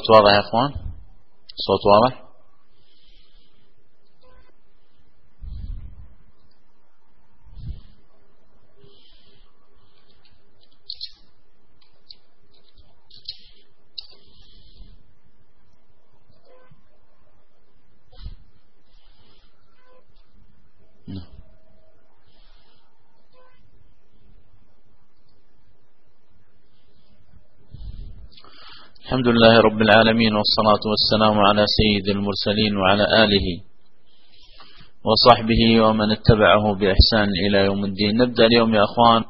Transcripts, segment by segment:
واضح يا اخوان؟ صوت واضح؟ الحمد لله رب العالمين، والصلاة والسلام على سيد المرسلين وعلى آله وصحبه ومن اتبعه بإحسان إلى يوم الدين. نبدأ اليوم يا أخوان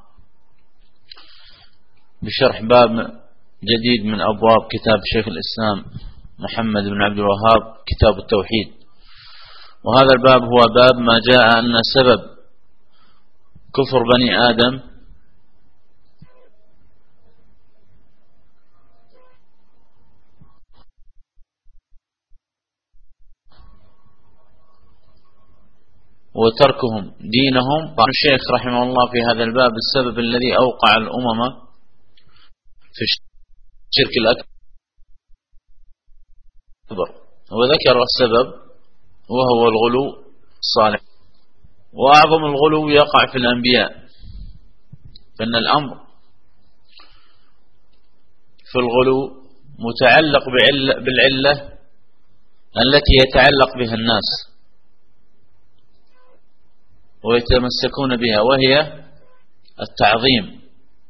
بشرح باب جديد من أبواب كتاب شيخ الإسلام محمد بن عبد الوهاب، كتاب التوحيد. وهذا الباب هو باب ما جاء أن سبب كفر بني آدم وتركهم دينهم. قال الشيخ رحمه الله في هذا الباب السبب الذي أوقع الأمم في الشرك الأكبر، وذكر السبب وهو الغلو الصالح. وأعظم الغلو يقع في الأنبياء، فإن الأمر في الغلو متعلق بالعلة التي يتعلق بها الناس ويتمسكون بها، وهي التعظيم.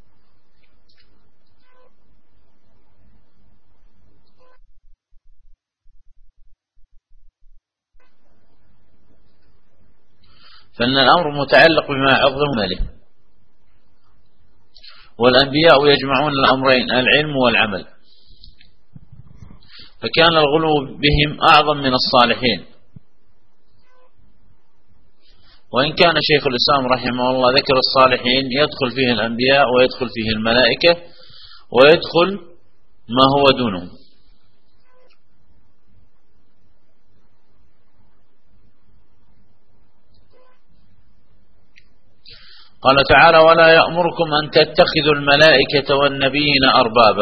فإن الأمر متعلق بما عظم له، والأنبياء يجمعون الأمرين العلم والعمل، فكان الغلو بهم أعظم من الصالحين. وإن كان شيخ الإسلام رحمه الله ذكر الصالحين يدخل فيه الأنبياء ويدخل فيه الملائكة ويدخل ما هو دونهم. قال تعالى: ولا يأمركم أن تتخذوا الملائكة والنبيين أربابا،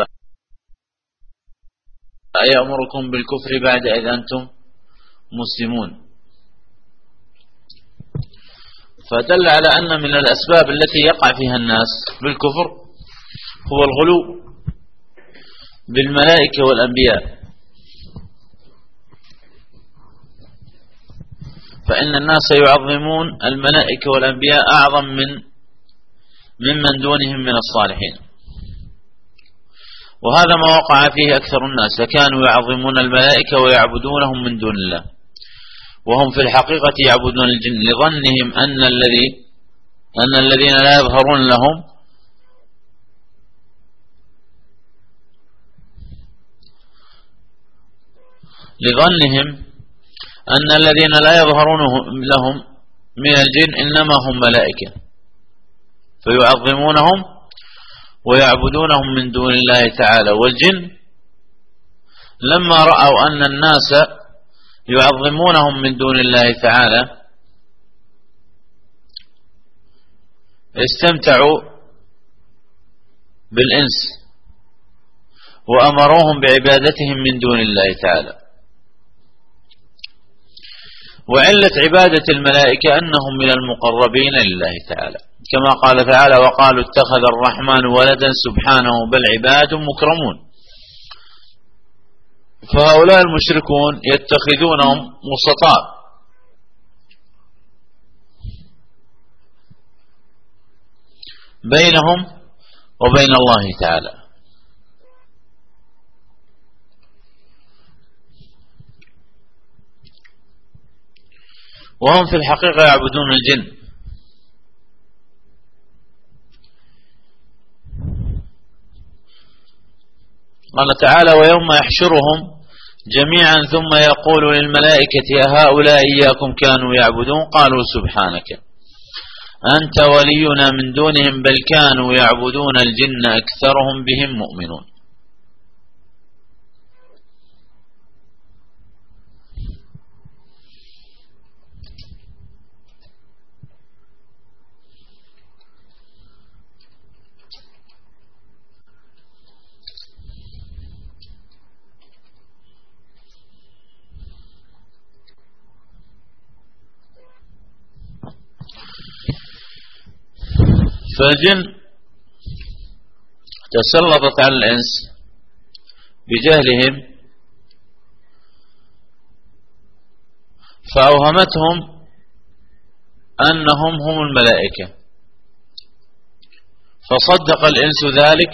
أيأمركم بالكفر بعد إذ أنتم مسلمون. فدل على أن من الأسباب التي يقع فيها الناس بالكفر هو الغلو بالملائكة والأنبياء، فإن الناس يعظمون الملائكة والأنبياء أعظم ممن دونهم من الصالحين. وهذا ما وقع فيه أكثر الناس، فكانوا يعظمون الملائكة ويعبدونهم من دون الله، وهم في الحقيقة يعبدون الجن لظنهم أن الذين لا يظهرون لهم لهم من الجن إنما هم ملائكة، فيعظمونهم ويعبدونهم من دون الله تعالى. والجن لما رأوا أن الناس يعظمونهم من دون الله تعالى استمتعوا بالإنس وأمروهم بعبادتهم من دون الله تعالى. وعلة عبادة الملائكة أنهم من المقربين لله تعالى، كما قال تعالى: وقالوا اتخذ الرحمن ولدا سبحانه بل عباد مكرمون. فهؤلاء المشركون يتخذونهم وسطاء بينهم وبين الله تعالى. وهم في الحقيقة يعبدون الجن. قال تعالى: ويوم يحشرهم جميعا ثم يقول للملائكة أهؤلاء إياكم كانوا يعبدون قالوا سبحانك أنت ولينا من دونهم بل كانوا يعبدون الجن أكثرهم بهم مؤمنون. فالجن تسلطت على الإنس بجهلهم فأوهمتهم أنهم هم الملائكة، فصدق الإنس ذلك.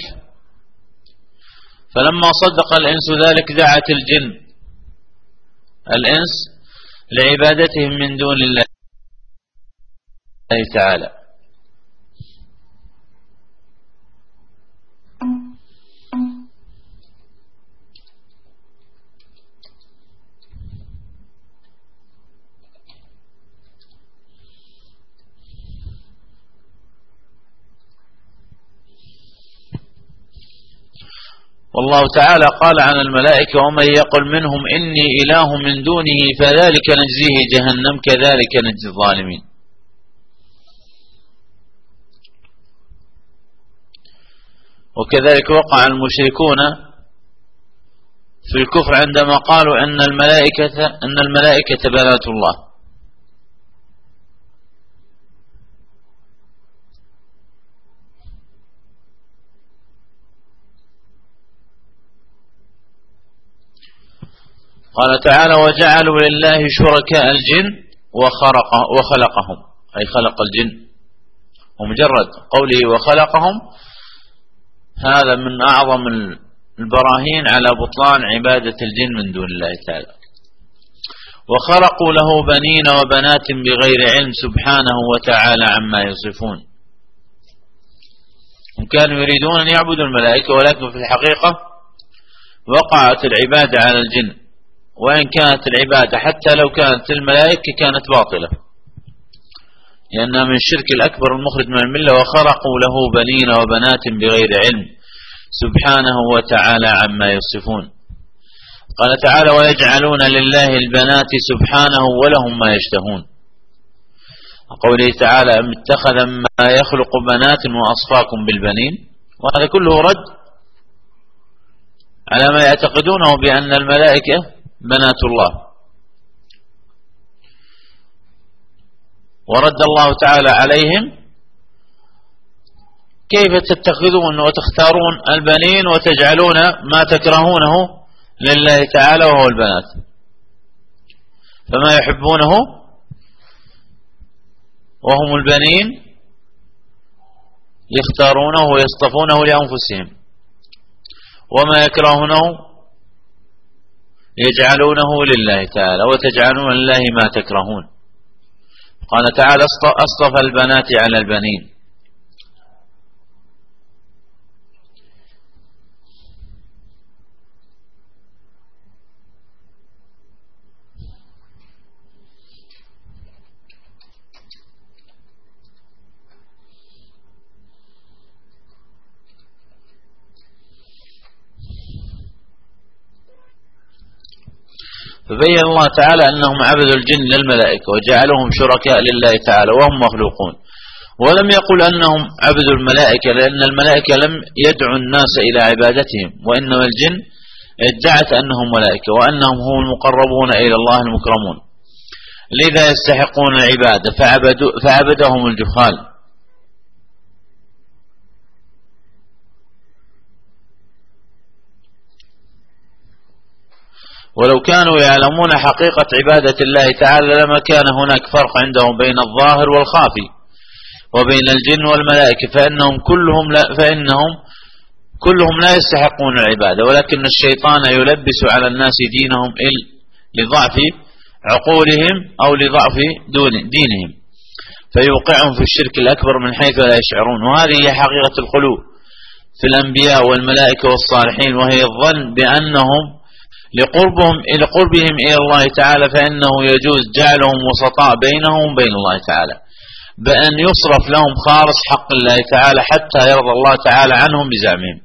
فلما صدق الإنس ذلك دعت الجن الإنس لعبادتهم من دون الله تعالى. والله تعالى قال عن الملائكة: ومن يقل منهم إني إله من دونه فذلك نجزيه جهنم كذلك نجزي الظالمين. وكذلك وقع المشركون في الكفر عندما قالوا أن الملائكة بنات الله. قال تعالى: وجعلوا لله شركاء الجن وخلقهم، أي خلق الجن. ومجرد قوله وخلقهم هذا من أعظم البراهين على بطلان عبادة الجن من دون الله تعالى. وخلقوا له بنين وبنات بغير علم سبحانه وتعالى عما يصفون. هم كانوا يريدون أن يعبدوا الملائكة، ولكن في الحقيقة وقعت العبادة على الجن، وإن كانت العبادة حتى لو كانت الملائكة كانت باطلة، لأنها من الشرك الأكبر المخرج من الملة. وخلقوا له بنين وبنات بغير علم سبحانه وتعالى عما يصفون. قال تعالى: ويجعلون لله البنات سبحانه ولهم ما يشتهون. وقوله تعالى: أم اتخذ ما يخلق بنات وأصفاكم بالبنين. وهذا كله رد على ما يعتقدونه بأن الملائكة بنات الله. ورد الله تعالى عليهم: كيف تتخذون وتختارون البنين وتجعلون ما تكرهونه لله تعالى وهو البنات، فما يحبونه وهم البنين يختارونه ويصطفونه لأنفسهم، وما يكرهونه يجعلونه لله تعالى، وتجعلون لله ما تكرهون. قال تعالى: أصطفى البنات على البنين. فبين الله تعالى أنهم عبدوا الجن للملائكة وجعلهم شركاء لله تعالى وهم مخلوقون، ولم يقل أنهم عبدوا الملائكة، لأن الملائكة لم يدعوا الناس إلى عبادتهم، وإنما الجن ادعت أنهم ملائكة وأنهم هم المقربون إلى الله المكرمون، لذا يستحقون العبادة فعبدهم الجهال. ولو كانوا يعلمون حقيقة عبادة الله تعالى لما كان هناك فرق عندهم بين الظاهر والخافي وبين الجن والملائكة، فإنهم كلهم لا يستحقون العبادة، ولكن الشيطان يلبس على الناس دينهم لضعف عقولهم أو لضعف دينهم، فيوقعهم في الشرك الأكبر من حيث لا يشعرون. وهذه هي حقيقة القلوب في الأنبياء والملائكة والصالحين، وهي الظن بأنهم لقربهم إلى الله تعالى فإنه يجوز جعلهم وسطاء بينهم وبين الله تعالى، بأن يصرف لهم خالص حق الله تعالى حتى يرضى الله تعالى عنهم بزعمهم.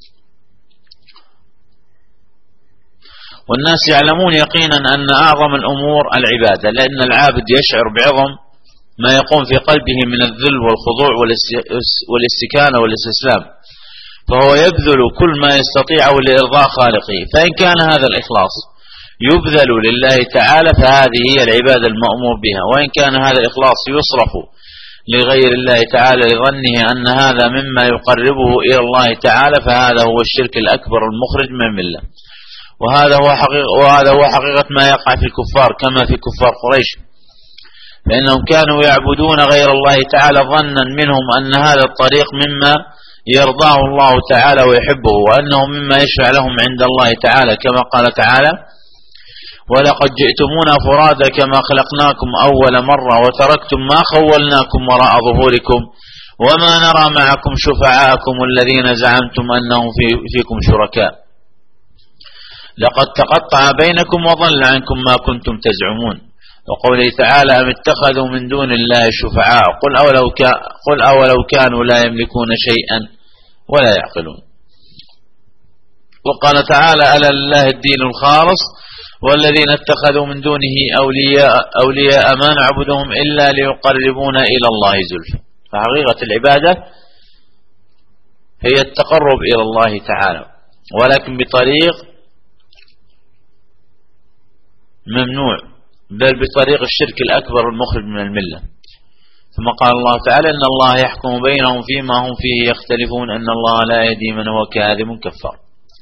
والناس يعلمون يقينا أن أعظم الأمور العبادة، لأن العابد يشعر بعظم ما يقوم في قلبه من الذل والخضوع والاستكانة والاستسلام، فهو يبذل كل ما يستطيعه لإرضاء خالقه. فإن كان هذا الإخلاص يبذل لله تعالى فهذه هي العبادة المأمور بها، وإن كان هذا الإخلاص يصرف لغير الله تعالى لظنه أن هذا مما يقربه إلى الله تعالى، فهذا هو الشرك الأكبر المخرج من الملة. وهذا هو حقيقة ما يقع في الكفار كما في كفار قريش، فإنهم كانوا يعبدون غير الله تعالى ظنا منهم أن هذا الطريق مما يرضاه الله تعالى ويحبه، وأنه مما يشفع لهم عند الله تعالى، كما قال تعالى: ولقد جئتمونا فرادا كما خلقناكم أول مرة وتركتم ما خولناكم وراء ظهوركم وما نرى معكم شفعاءكم الذين زعمتم أنهم فيكم شركاء لقد تقطع بينكم وضل عنكم ما كنتم تزعمون. وقوله تعالى: أم اتخذوا من دون الله شفعاء قل أولو كانوا لا يملكون شيئا ولا يعقلون. وقال تعالى: ألا لله الدين الخالص والذين اتخذوا من دونه أولياء ما نعبدهم إلا ليقربونا إلى الله زلفى. فحقيقة العبادة هي التقرب إلى الله تعالى، ولكن بطريق ممنوع، بل بطريق الشرك الأكبر المخرج من الملة. ثم قال الله تعالى: إن الله يحكم بينهم فيما هم فيه يختلفون أن الله لا يهدي من هو كاذب كفار.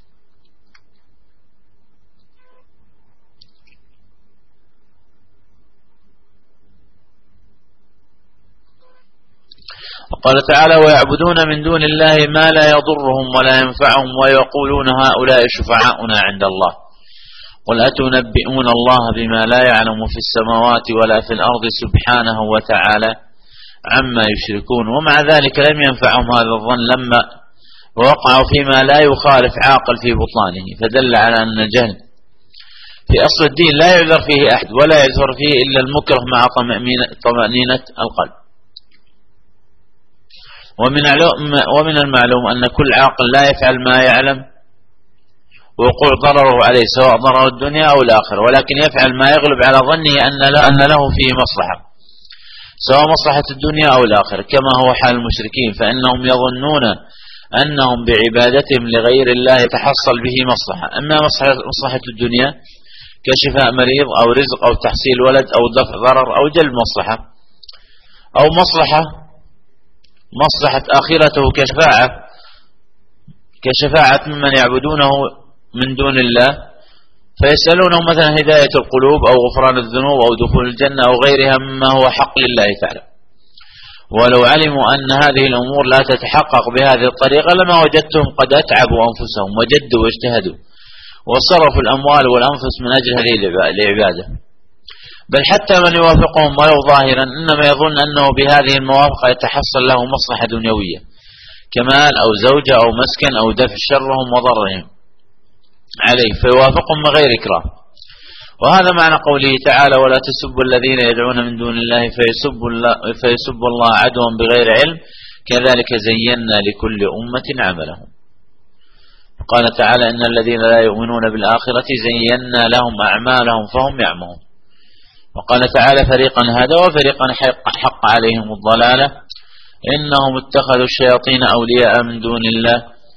وقال تعالى: ويعبدون من دون الله ما لا يضرهم ولا ينفعهم ويقولون هؤلاء شفعاؤنا عند الله قل أتنبئون الله بما لا يعلم في السماوات ولا في الأرض سبحانه وتعالى عما يشركون. ومع ذلك لم ينفعهم هذا الظن لما وقعوا فيما لا يخالف عاقل في بطلانه، فدل على أن الجهل في أصل الدين لا يعذر فيه أحد ولا يعذر فيه إلا المكره مع طمأنينة القلب. ومن المعلوم أن كل عاقل لا يفعل ما يعلم وقوع ضرره عليه سواء ضرر الدنيا أو الآخرة، ولكن يفعل ما يغلب على ظنه أن له فيه مصلحة سواء مصلحة الدنيا أو الآخرة، كما هو حال المشركين، فإنهم يظنون أنهم بعبادتهم لغير الله يتحصل به مصلحة، أما مصلحة الدنيا كشفاء مريض أو رزق أو تحصيل ولد أو دفع ضرر أو جلب مصلحة، أو مصلحة آخرته كشفاعة ممن يعبدونه من دون الله، فيسألونه مثلا هداية القلوب أو غفران الذنوب أو دخول الجنة أو غيرها مما هو حق لله تعالى. ولو علموا أن هذه الأمور لا تتحقق بهذه الطريقة لما وجدتهم قد أتعبوا أنفسهم وجدوا واجتهدوا وصرفوا الأموال والأنفس من أجل هذه العبادة. بل حتى من يوافقهم ولو ظاهرا إنما يظن أنه بهذه الموافقة يتحصل له مصلحة دنيوية كمال أو زوجة أو مسكن أو دفع شرهم وضرهم عليه فيوافقهم من غير إكراه. وهذا معنى قوله تعالى: ولا تسبوا الذين يدعون من دون الله فيسبوا الله عدوا بغير علم كذلك زينا لكل أمة عملهم. قال تعالى: إن الذين لا يؤمنون بالآخرة زينا لهم أعمالهم فهم يعمهون. وقال تعالى: فريقا هدى وفريقا حق عليهم الضلالة إنهم اتخذوا الشياطين أولياء من دون الله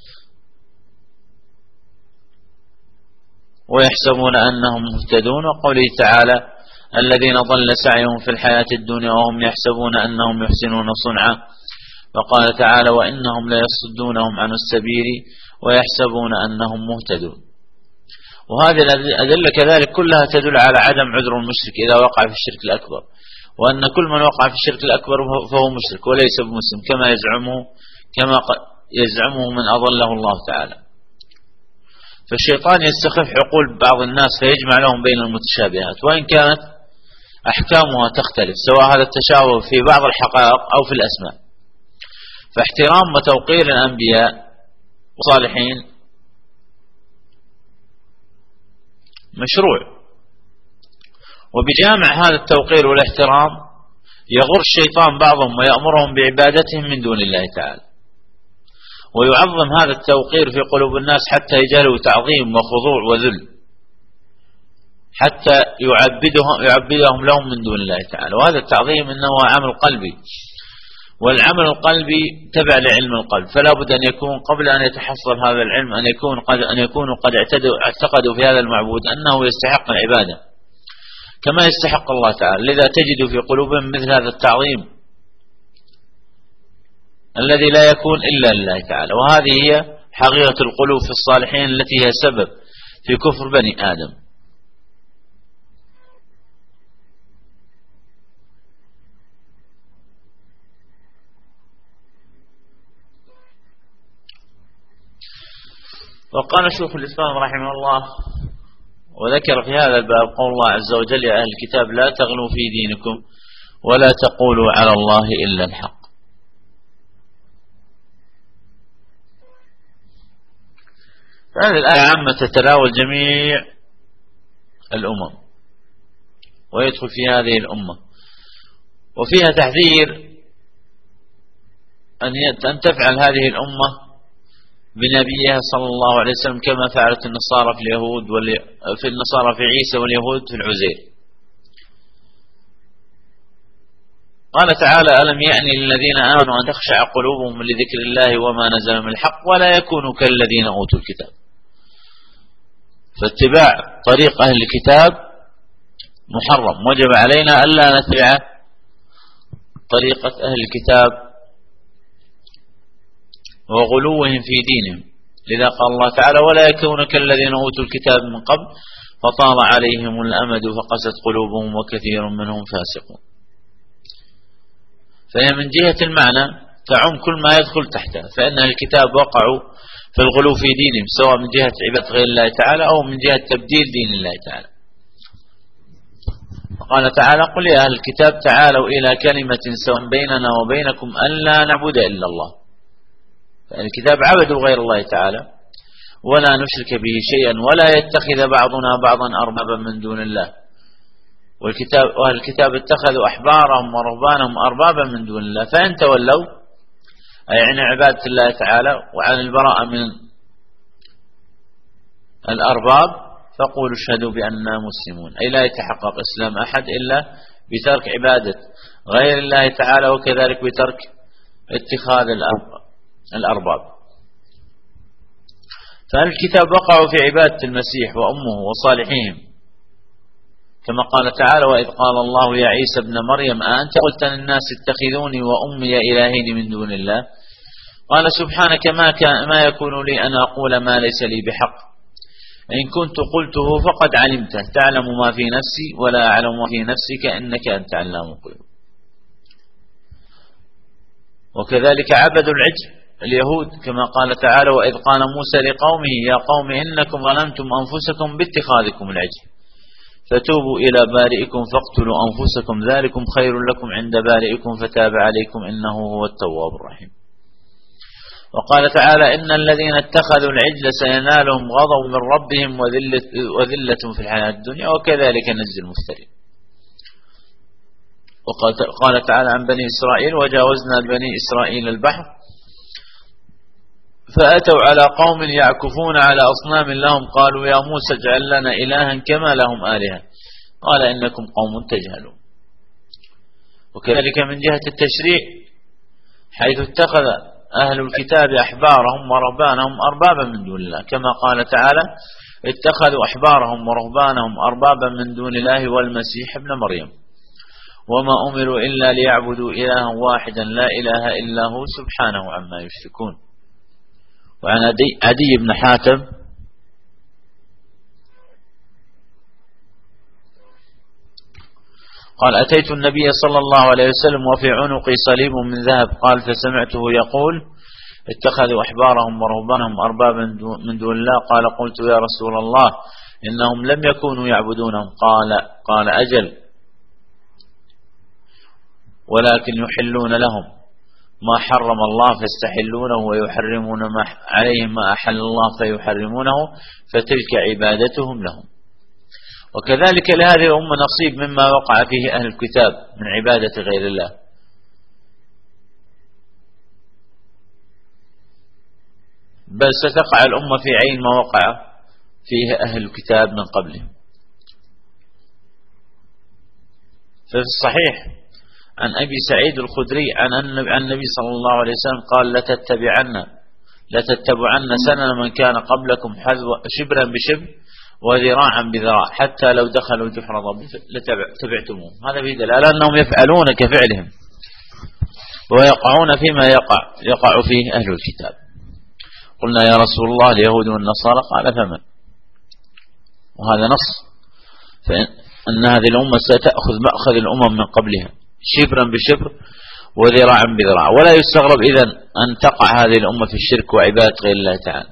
ويحسبون أنهم مهتدون. وقوله تعالى: الذين ضل سعيهم في الحياة الدنيا وهم يحسبون أنهم يحسنون صنعا. وقال تعالى: وإنهم ليصدونهم عن السبيل ويحسبون أنهم مهتدون. وهذه الأدلة كذلك كلها تدل على عدم عذر المشرك إذا وقع في الشرك الأكبر، وأن كل من وقع في الشرك الأكبر فهو مشرك وليس بمسلم كما يزعمه من أضله الله تعالى. فالشيطان يستخف عقول بعض الناس فيجمع لهم بين المتشابهات، وإن كانت أحكامها تختلف سواء هذا التشابه في بعض الحقائق أو في الأسماء. فاحترام وتوقير الأنبياء والصالحين مشروع، وبجامع هذا التوقير والاحترام يغر الشيطان بعضهم ويأمرهم بعبادتهم من دون الله تعالى، ويعظم هذا التوقير في قلوب الناس حتى يجعلوا تعظيم وخضوع وذل حتى يعبدهم لهم من دون الله تعالى. وهذا التعظيم إنه عمل قلبي، والعمل القلبي تبع لعلم القلب، فلا بد أن يكون قبل أن يتحصل هذا العلم أن يكونوا قد اعتقدوا في هذا المعبود أنه يستحق العبادة كما يستحق الله تعالى. لذا تجد في قلوبهم مثل هذا التعظيم الذي لا يكون إلا لله تعالى. وهذه هي حقيقة القلوب في الصالحين التي هي سبب في كفر بني آدم. وقال شيخ الإسلام رحمه الله وذكر في هذا الباب قول الله عز وجل: يا أهل الكتاب لا تغلوا في دينكم ولا تقولوا على الله إلا الحق. هذه الآية عامة تتناول جميع الأمم ويدخل في هذه الأمة، وفيها تحذير أن تفعل هذه الأمة بنبيها صلى الله عليه وسلم كما فعلت النصارى في اليهود في النصارى في عيسى واليهود في العزير. قال تعالى: ألم يأن للذين آمنوا أن تخشع قلوبهم لذكر الله وما نزل من الحق ولا يكونوا كالذين أوتوا الكتاب. فاتباع طريق أهل الكتاب محرم، وجب علينا ألا نتبع طريقة أهل الكتاب وغلوهم في دينهم. لذا قال الله تعالى: ولا يكونوا كالذين أوتوا الكتاب من قبل فطال عليهم الأمد فقست قلوبهم وكثير منهم فاسقون. فهي من جهة المعنى تعم كل ما يدخل تحتها، فإن الكتاب وقعوا في الغلو في دينهم سواء من جهة عبادة غير الله تعالى أو من جهة تبديل دين الله تعالى. وقال تعالى: قل يا أهل الكتاب تعالوا إلى كلمة سواء بيننا وبينكم ألا نعبد إلا الله. الكتاب عبدوا غير الله تعالى ولا نشرك به شيئا ولا يتخذ بعضنا بعضا أربابا من دون الله. وأهل الكتاب اتخذوا أحبارهم ورهبانهم أربابا من دون الله، فإن تولوا أي عن عبادة الله تعالى وعن البراءة من الأرباب فقولوا اشهدوا بأننا مسلمون، أي لا يتحقق إسلام أحد إلا بترك عبادة غير الله تعالى وكذلك بترك اتخاذ الأرباب. فالكتاب وقعوا في عبادة المسيح وأمه وصالحهم كما قال تعالى: وإذ قال الله يا عيسى ابن مريم أأنت قلت للناس اتخذوني وأمي إلهين من دون الله قال سبحانك ما يكون لي أن أقول ما ليس لي بحق إن كنت قلته فقد علمته تعلم ما في نفسي ولا أعلم ما في نفسك إنك أنت علام الغيوب. وكذلك عبدوا العجل اليهود كما قال تعالى: وإذ قال موسى لقومه يا قوم إنكم ظلمتم أنفسكم باتخاذكم العجل فتوبوا إلى بارئكم فاقتلوا أنفسكم ذلكم خير لكم عند بارئكم فتاب عليكم إنه هو التواب الرحيم. وقال تعالى: إن الذين اتخذوا العجل سينالهم غضب من ربهم وذلة في الحياة الدنيا وكذلك نجزي المفترين. وقال تعالى عن بني إسرائيل: وجاوزنا بني إسرائيل البحر فأتوا على قوم يعكفون على أصنام لهم قالوا يا موسى اجعل لنا إلها كما لهم آلهة قال إنكم قوم تجهلون. وكذلك من جهة التشريع حيث اتخذ أهل الكتاب أحبارهم ورهبانهم أربابا من دون الله كما قال تعالى: اتخذوا أحبارهم ورهبانهم أربابا من دون الله والمسيح ابن مريم وما أمروا إلا ليعبدوا إلها واحدا لا إله إلا هو سبحانه عما يشركون. وعن عدي بن حاتم قال: أتيت النبي صلى الله عليه وسلم وفي عنقي صليب من ذهب قال فسمعته يقول اتخذوا أحبارهم ورهبانهم أربابا من دون الله قال قلت يا رسول الله إنهم لم يكونوا يعبدونهم قال أجل ولكن يحلون لهم ما حرم الله فاستحلونه ويحرمون ما عليهم ما أحل الله فيحرمونه فتلك عبادتهم لهم. وكذلك لهذه الأمة نصيب مما وقع فيه أهل الكتاب من عبادة غير الله. بل ستقع الأمة في عين ما وقع فيه أهل الكتاب من قبلهم. ففي الصحيح عن أبي سعيد الخدري عن النبي صلى الله عليه وسلم قال: لتتبعن سنن من كان قبلكم شبرا بشبر وذراعا بذراع حتى لو دخلوا جحر ضب لتبعتموه. هذا في دلالة أنهم يفعلون كفعلهم. ويقعون فيما يقع فيه أهل الكتاب. قلنا يا رسول الله اليهود والنصارى، قال فمن؟ وهذا نص، فإن هذه الأمة ستأخذ مأخذ الأمم من قبلها شبرا بشبر وذراعا بذراع، ولا يستغرب إذن أن تقع هذه الأمة في الشرك وعبادة غير الله تعالى.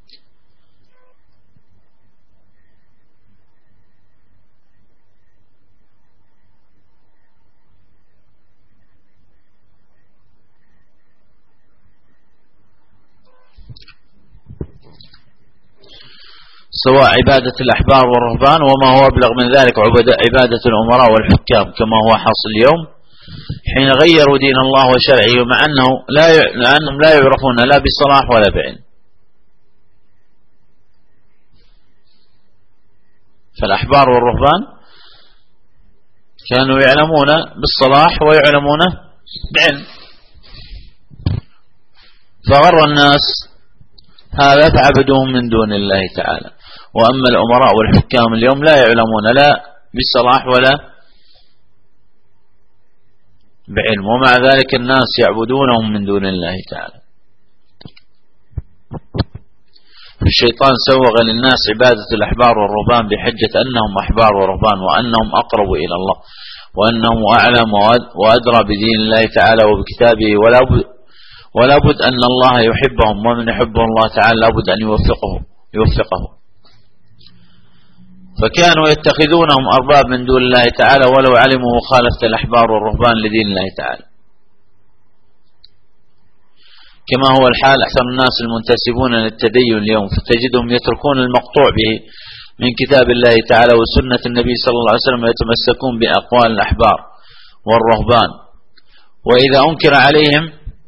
سواء عبادة الأحبار والرهبان وما هو أبلغ من ذلك عبادة الأمراء والحكام، كما هو حاصل اليوم حين غيروا دين الله وشرعه، مع أنهم لا يعرفون لا بصلاح ولا بعلم. فالأحبار والرهبان كانوا يعلمون بالصلاح ويعلمون بعلم، فغر الناس هذا فعبدوهم من دون الله تعالى. وأما الأمراء والحكام اليوم لا يعلمون لا بالصلاح ولا بعلم، ومع ذلك الناس يعبدونهم من دون الله تعالى. الشيطان سوغ للناس عبادة الأحبار والرهبان بحجة أنهم أحبار ورهبان، وأنهم أقرب إلى الله، وأنهم أعلم وأدرى بدين الله تعالى وبكتابه، ولا بد أن الله يحبهم، ومن يحبه الله تعالى لا بد أن يوفقه. فكانوا يتخذونهم أرباب من دون الله تعالى ولو علموا مخالفة الأحبار والرهبان لدين الله تعالى، كما هو الحال أكثر الناس المنتسبون للتدين اليوم، فتجدهم يتركون المقطوع به من كتاب الله تعالى وسنة النبي صلى الله عليه وسلم، ويتمسكون بأقوال الأحبار والرهبان، وإذا أنكر عليهم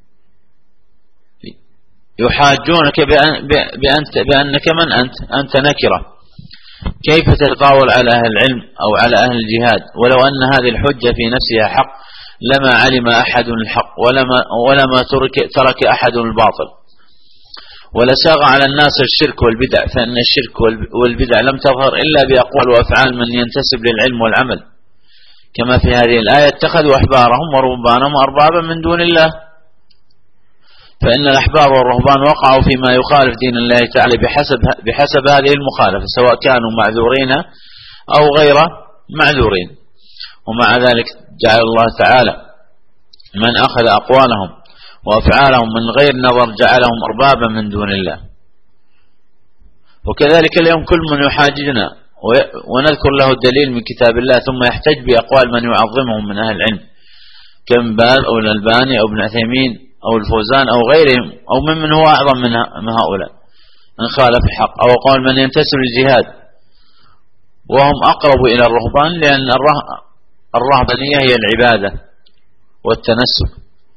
يحاجونك بأنك من أنت نكرة، كيف تتطاول على أهل العلم أو على أهل الجهاد؟ ولو أن هذه الحجة في نفسها حق لما علم أحد الحق ولما ترك أحد الباطل، ولساغ على الناس الشرك والبدع، فإن الشرك والبدع لم تظهر إلا بأقوال وأفعال من ينتسب للعلم والعمل، كما في هذه الآية اتخذوا أحبارهم ورهبانهم أربابا من دون الله. فإن الأحبار والرهبان وقعوا فيما يخالف دين الله تعالى بحسب هذه المخالفة، سواء كانوا معذورين أو غير معذورين. ومع ذلك جعل الله تعالى من أخذ أقوالهم وأفعالهم من غير نظر جعلهم أربابا من دون الله. وكذلك اليوم كل من يحاججنا ونذكر له الدليل من كتاب الله ثم يحتج بأقوال من يعظمهم من أهل العلم كابن باز أو الألباني أو ابن عثيمين أو الفوزان أو غيرهم أو من هو أعظم من هؤلاء إن خالف الحق، أو قول من ينتسب للجهاد وهم أقرب إلى الرهبان، لأن الرهبانية هي العبادة والتنسك،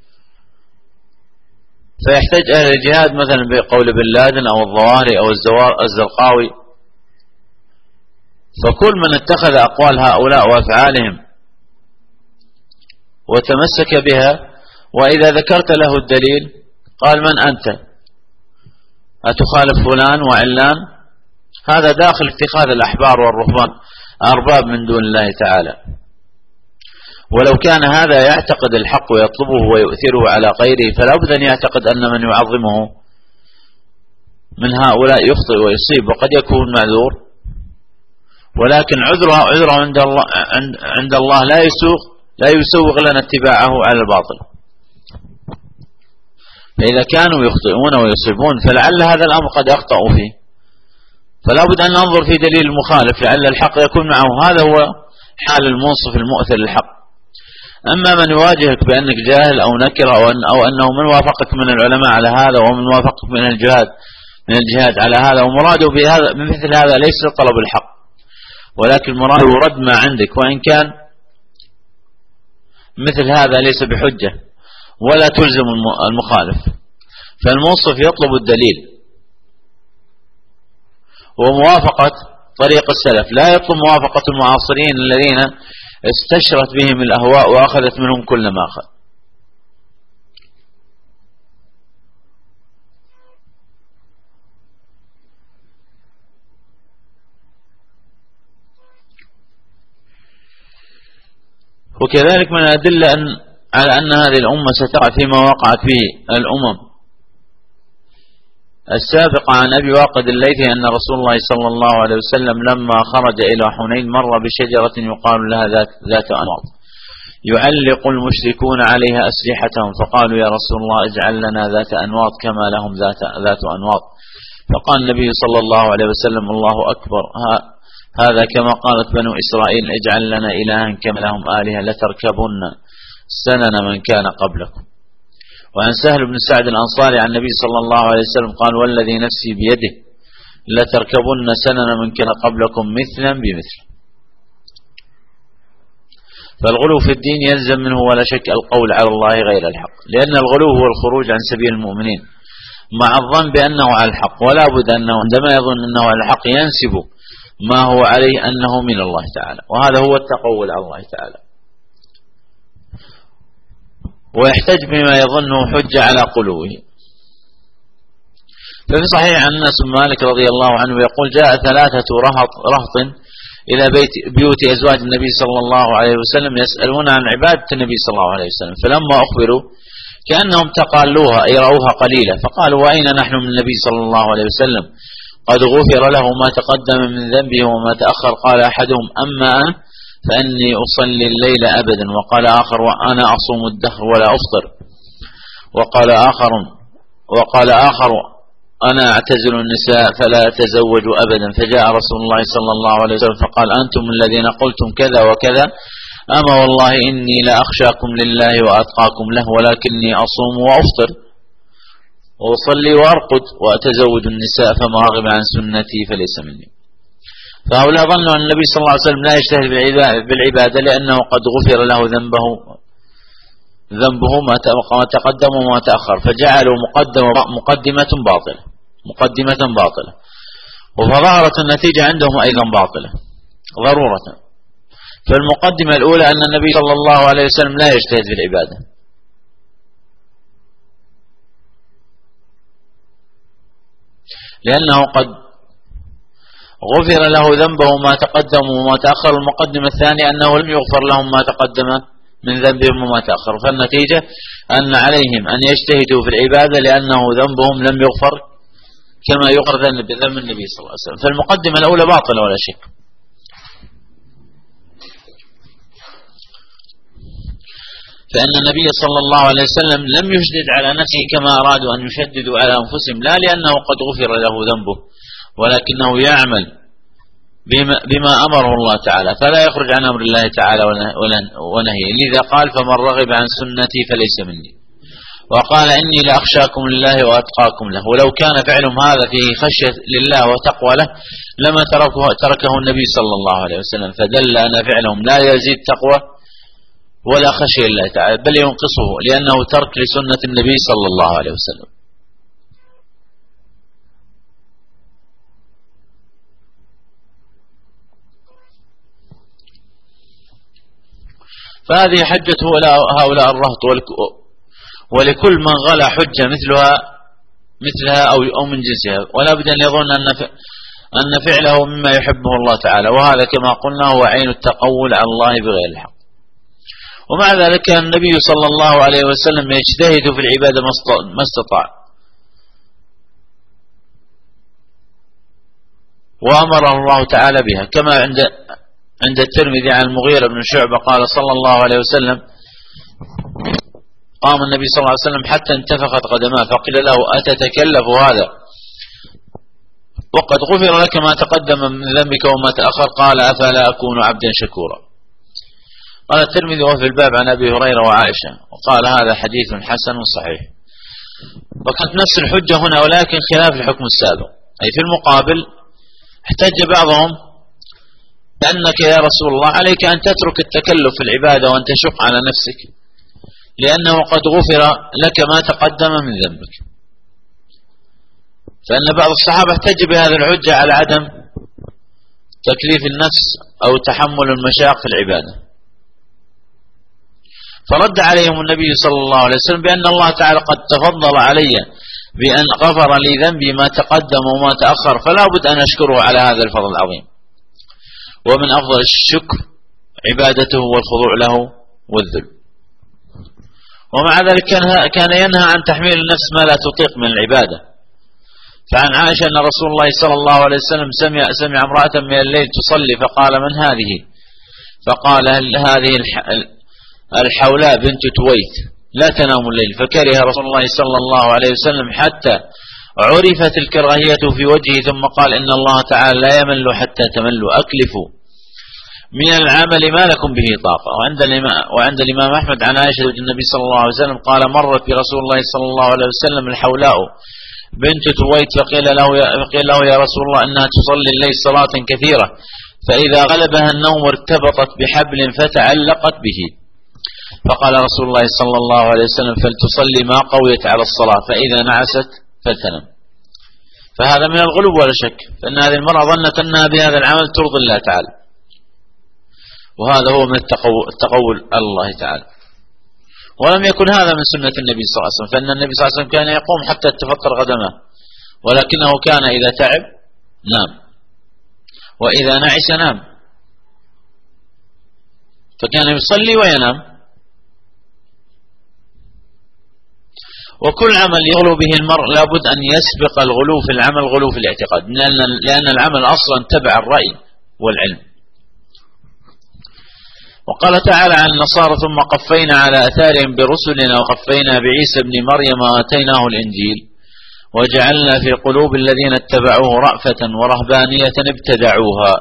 فيحتاج أهل الجهاد مثلا بقول بن لادن أو الظواهري أو الزرقاوي. فكل من اتخذ أقوال هؤلاء وأفعالهم وتمسك بها، وإذا ذكرت له الدليل قال من أنت أتخالف فلان وعلان، هذا داخل اتخاذ الأحبار والرهبان أرباب من دون الله تعالى. ولو كان هذا يعتقد الحق ويطلبه ويؤثره على غيره، فلا بد أن يعتقد أن من يعظمه من هؤلاء يخطئ ويصيب وقد يكون معذور، ولكن عذره عند الله لا يسوغ لنا اتباعه على الباطل. فإذا كانوا يخطئون ويصيبون فلعل هذا الأمر قد أخطأوا فيه، فلا بد أن ننظر في دليل المخالف لعل الحق يكون معه. هذا هو حال المنصف المؤثر للحق. أما من يواجهك بأنك جاهل أو نكر أو أنه من وافقك من العلماء على هذا ومن وافقك من الجهاد على هذا، ومراده بهذا من مثل هذا ليس طلب الحق، ولكن مراده رد ما عندك، وإن كان مثل هذا ليس بحجة ولا تلزم المخالف. فالمنصف يطلب الدليل وموافقة طريق السلف، لا يطلب موافقة المعاصرين الذين استشرت بهم الأهواء وأخذت منهم كل ما أخذ. وكذلك من الأدلة أن على أن هذه الأمة ستقع فيما وقعت فيه الأمم السابقة. عن أبي واقد الليثي أن رسول الله صلى الله عليه وسلم لما خرج إلى حنين مر بشجرة يقال لها ذات أنواط يعلق المشركون عليها أسلحتهم، فقالوا يا رسول الله اجعل لنا ذات أنواط كما لهم ذات أنواط. فقال النبي صلى الله عليه وسلم الله أكبر، هذا كما قالت بنو إسرائيل اجعل لنا إلها كما لهم آلهة لتركبن سنن من كان قبلكم. وعن سهل بن سعد الأنصاري عن النبي صلى الله عليه وسلم قال والذي نفسي بيده لتركبن سنن من كان قبلكم مثلا بمثل. فالغلو في الدين يلزم منه ولا شك القول على الله غير الحق، لأن الغلو هو الخروج عن سبيل المؤمنين مع الظن بأنه على الحق، ولا بد أنه عندما يظن أنه على الحق ينسب ما هو عليه أنه من الله تعالى، وهذا هو التقول على الله تعالى، ويحتج بما يظنه حجة على قلوه. ففي صحيح عن أنس بن مالك رضي الله عنه يقول جاء 3 رهط إلى بيوت أزواج النبي صلى الله عليه وسلم يسألون عن عبادة النبي صلى الله عليه وسلم، فلما أخبروا كأنهم تقالوها أي رأوها قليلة، فقالوا وأين نحن من النبي صلى الله عليه وسلم قد غفر له ما تقدم من ذنبه وما تأخر. قال أحدهم أما أنا فأني أصلي الليل أبدا، وقال آخر وأنا أصوم الدهر ولا أفطر، وقال آخر أنا أعتزل النساء فلا أتزوج أبدا. فجاء رسول الله صلى الله عليه وسلم فقال أنتم الذين قلتم كذا وكذا، أما والله إني لأخشاكم لله وأتقاكم له، ولكني أصوم وأفطر وأصلي وأرقد وأتزوج النساء، فما رغب عن سنتي فليس مني. فهؤلاء ظنوا أن النبي صلى الله عليه وسلم لا يجتهد بالعبادة لأنه قد غفر له ذنبه ما تقدم وما تأخر، فجعلوا مقدمة باطلة، وفظهرت النتيجة عندهم أيضا باطلة ضرورة. فالمقدمة الأولى أن النبي صلى الله عليه وسلم لا يجتهد في العبادة، لأنه قد غفر له ذنبه ما تقدم وما تأخر. المقدمة الثانية أنه لم يغفر لهم ما تقدم من ذنبهم وما تأخر، فالنتيجة أن عليهم أن يجتهدوا في العبادة لأنه ذنبهم لم يغفر كما يغفر ذنب النبي صلى الله عليه وسلم. فالمقدمة الأولى باطلة ولا شك. فإن النبي صلى الله عليه وسلم لم يشدد على نفسه كما أرادوا أن يشددوا على أنفسهم، لا لأنه قد غفر له ذنبه، ولكنه يعمل بما أمره الله تعالى، فلا يخرج عن أمر الله تعالى ونهيه. لذا قال فمن رغب عن سنتي فليس مني، وقال إني لأخشاكم لله وأتقاكم له. ولو كان فعلهم هذا فيه خشية لله وتقوى له لما تركه النبي صلى الله عليه وسلم، فدل أن فعلهم لا يزيد تقوى ولا خشية لله تعالى، بل ينقصه، لأنه ترك لسنة النبي صلى الله عليه وسلم. فهذه حجة هؤلاء الرهط، ولكل من غلا حجة مثلها أو من جنسها، ولا بد أن يظن أن فعله مما يحبه الله تعالى، وهذا كما قلنا هو عين التقول على الله بغير الحق. ومع ذلك النبي صلى الله عليه وسلم يجتهد في العبادة ما استطاع، وأمره الله تعالى بها، كما عند الترمذي عن المغيرة بن شعبة قال صلى الله عليه وسلم قام النبي صلى الله عليه وسلم حتى انتفخت قدماه، فقيل له أتتكلف هذا وقد غفر لك ما تقدم من ذنبك وما تأخر؟ قال أفلا أكون عبدا شكورا. قال الترمذي وفي الباب عن أبي هريرة وعائشة، وقال هذا حديث حسن صحيح. وكانت نفس الحجة هنا ولكن خلاف الحكم السابق، أي في المقابل احتج بعضهم بأنك يا رسول الله عليك أن تترك التكلف في العبادة وأن تشق على نفسك، لأنه قد غفر لك ما تقدم من ذنبك. فإن بعض الصحابة احتج بهذه الحجة على عدم تكليف النفس أو تحمل المشاق في العبادة، فرد عليهم النبي صلى الله عليه وسلم بأن الله تعالى قد تفضل علي بأن غفر لي ذنبي ما تقدم وما تأخر، فلا بد أن أشكره على هذا الفضل العظيم. ومن أفضل الشكر عبادته والخضوع له والذل. ومع ذلك كان ينهى عن تحميل النفس ما لا تطيق من العبادة. فعن عائشة أن رسول الله صلى الله عليه وسلم سمع امرأة من الليل تصلي فقال: من هذه؟ فقال: هذه الحولاء بنت تويت لا تنام الليل. فكره رسول الله صلى الله عليه وسلم حتى عرفت الكراهية في وجهه، ثم قال: إن الله تعالى لا يمل حتى تملوا، أكلفوا من العمل ما لكم به طاقة. وعند الإمام أحمد عن عائشة النبي صلى الله عليه وسلم قال: مرت برسول الله صلى الله عليه وسلم الحولاء بنت تويت فقيل له يا رسول الله إنها تصلي الليل صلاة كثيرة، فإذا غلبها النوم ارتبطت بحبل فتعلقت به. فقال رسول الله صلى الله عليه وسلم: فلتصلي ما قويت على الصلاة، فإذا نعست فلتنم. فهذا من الغلو ولا شك، فإن هذه المرأة ظنت أنها بهذا العمل ترضي الله تعالى، وهذا هو من التقول على الله تعالى. ولم يكن هذا من سنة النبي صلى الله عليه وسلم، فإن النبي صلى الله عليه وسلم كان يقوم حتى تفطر قدمه، ولكنه كان إذا تعب نام، وإذا نعس نام، فكان يصلي وينام. وكل عمل يغلو به المرء لابد أن يسبق الغلو في العمل غلو في الاعتقاد، لأن العمل أصلا تبع الرأي والعلم. وقال تعالى عن النصارى: ثم قفينا على أثارهم برسلنا وقفينا بعيسى ابن مريم وآتيناه الإنجيل وجعلنا في قلوب الذين اتبعوه رأفة ورهبانية ابتدعوها.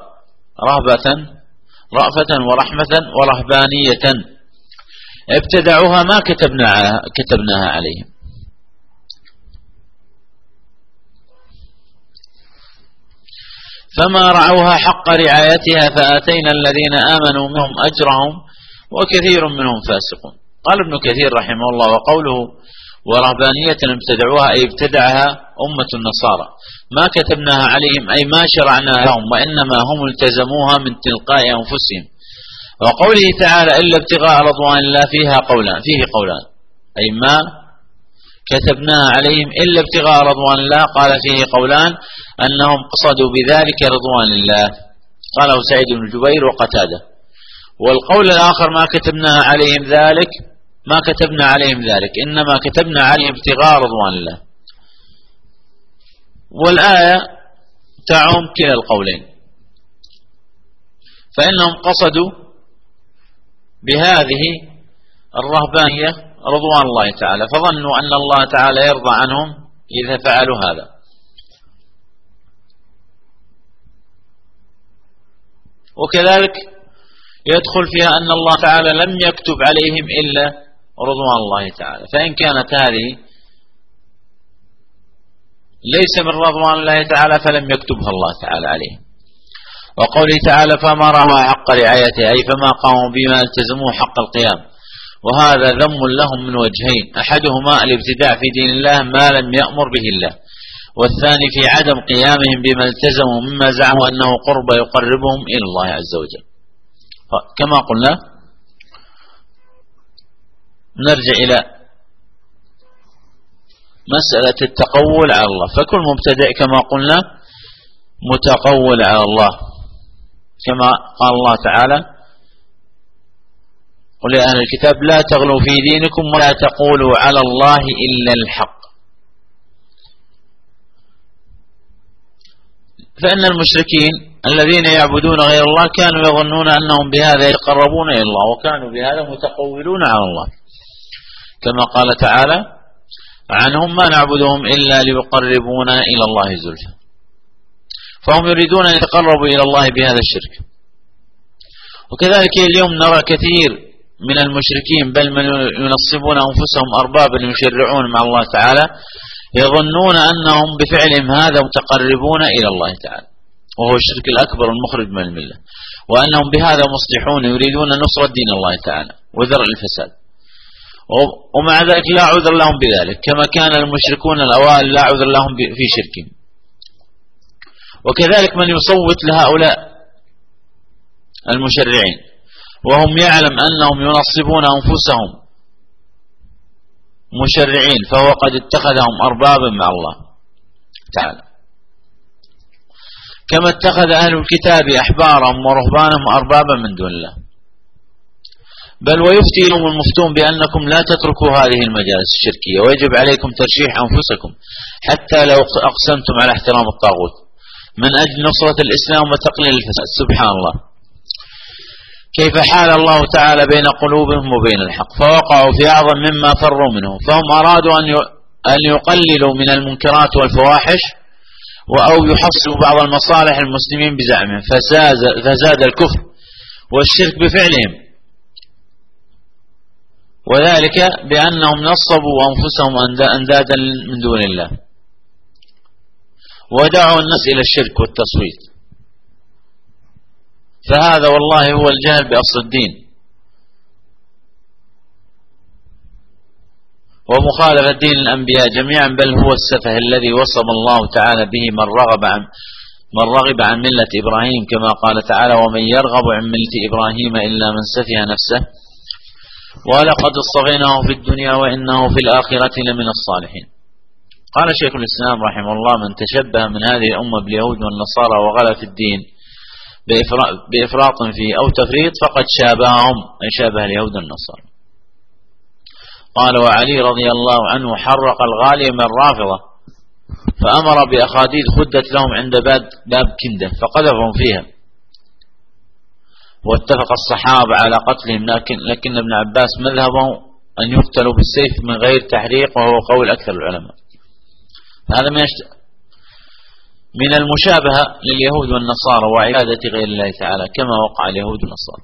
رأفة ورحمة ورهبانية ابتدعوها ما كتبناها عليهم. فما رعوها حق رعايتها فآتينا الذين آمنوا منهم أجرهم وكثير منهم فاسقون. قال ابن كثير رحمه الله: وقوله ورهبانية ابتدعوها أي ابتدعها أمة النصارى، ما كتبناها عليهم أي ما شرعناها لهم، وإنما هم التزموها من تلقاء أنفسهم. وقوله تعالى: إلا ابتغاء رضوان الله فيه قولان، أي ما كتبناها عليهم إلا ابتغاء رضوان الله، قال فيه قولان: أنهم قصدوا بذلك رضوان الله، قاله سعيد بن جبير وقتاده. والقول الآخر: ما كتبنا عليهم ذلك إنما كتبنا عليهم ابتغاء رضوان الله. والآية تعم كلا القولين، فإنهم قصدوا بهذه الرهبانية رضوان الله تعالى، فظنوا أن الله تعالى يرضى عنهم إذا فعلوا هذا. وكذلك يدخل فيها أن الله تعالى لم يكتب عليهم إلا رضوان الله تعالى، فإن كانت هذه ليس من رضوان الله تعالى فلم يكتبها الله تعالى عليهم. وقوله تعالى: فما رعوا حق رعايته، أي فما قاموا بما التزموه حق القيام. وهذا ذم لهم من وجهين: أحدهما الابتداع في دين الله ما لم يأمر به الله، والثاني في عدم قيامهم بما التزموا مما زعموا أنه قرب يقربهم إلى الله عز وجل. كما قلنا نرجع إلى مسألة التقول على الله، فكل مبتدع كما قلنا متقول على الله، كما قال الله تعالى: قل يا أهل الكتاب لا تغلوا في دينكم ولا تقولوا على الله إلا الحق. فإن المشركين الذين يعبدون غير الله كانوا يظنون أنهم بهذا يتقربون إلى الله، وكانوا بهذا متقولون على الله، كما قال تعالى عنهم: ما نعبدهم إلا ليقربونا إلى الله زلفى. فهم يريدون أن يتقربوا إلى الله بهذا الشرك. وكذلك اليوم نرى كثير من المشركين بل من ينصبون أنفسهم أربابا يشرعون مع الله تعالى، يظنون أنهم بفعلهم هذا متقربون إلى الله تعالى، وهو الشرك الأكبر المخرج من الملة، وأنهم بهذا مصلحون يريدون نصرة دين الله تعالى وذرء الفساد. ومع ذلك لا عذر لهم بذلك، كما كان المشركون الأوائل لا عذر لهم في شركهم. وكذلك من يصوت لهؤلاء المشرعين وهم يعلم أنهم ينصبون أنفسهم مشرعين، فهو قد اتخذهم أربابا مع الله تعالى، كما اتخذ أهل الكتاب أحبارهم ورهبانهم أربابا من دون الله. بل ويفتي لهم المفتون بأنكم لا تتركوا هذه المجالس الشركية، ويجب عليكم ترشيح أنفسكم حتى لو أقسمتم على احترام الطاغوت من أجل نصرة الإسلام وتقليل الفساد. سبحان الله كيف حال الله تعالى بين قلوبهم وبين الحق، فوقعوا في أعظم مما فروا منه، فهم أرادوا أن يقللوا من المنكرات والفواحش أو يحصلوا بعض المصالح المسلمين بزعمهم، فزاد الكفر والشرك بفعلهم، وذلك بأنهم نصبوا أنفسهم أندادا من دون الله ودعوا الناس إلى الشرك والتصويت، فهذا والله هو الجهل بأصل الدين ومخالفة دين الأنبياء جميعا، بل هو السفه الذي وصف الله تعالى به من رغب عن ملة إبراهيم، كما قال تعالى ومن يرغب عن ملة إبراهيم إلا من سفه نفسه ولقد اصطفيناه في الدنيا وإنه في الآخرة لمن الصالحين. قال شيخ الإسلام رحمه الله من تشبه من هذه الأمة باليهود والنصارى وغلا في الدين بإفراط فيه أو تفريط فقد شابههم، أي شابه اليهود والنصارى. قال وعلي رضي الله عنه حرق الغالي من الرافضة فأمر بأخاديد خدت لهم عند باب كندة فقذفهم فيها، واتفق الصحابة على قتلهم، لكن ابن عباس مذهبه أن يقتلوا بالسيف من غير تحريق، وهو قول أكثر العلماء. هذا من المشابهة لليهود والنصارى وعبادة غير الله تعالى كما وقع اليهود والنصارى.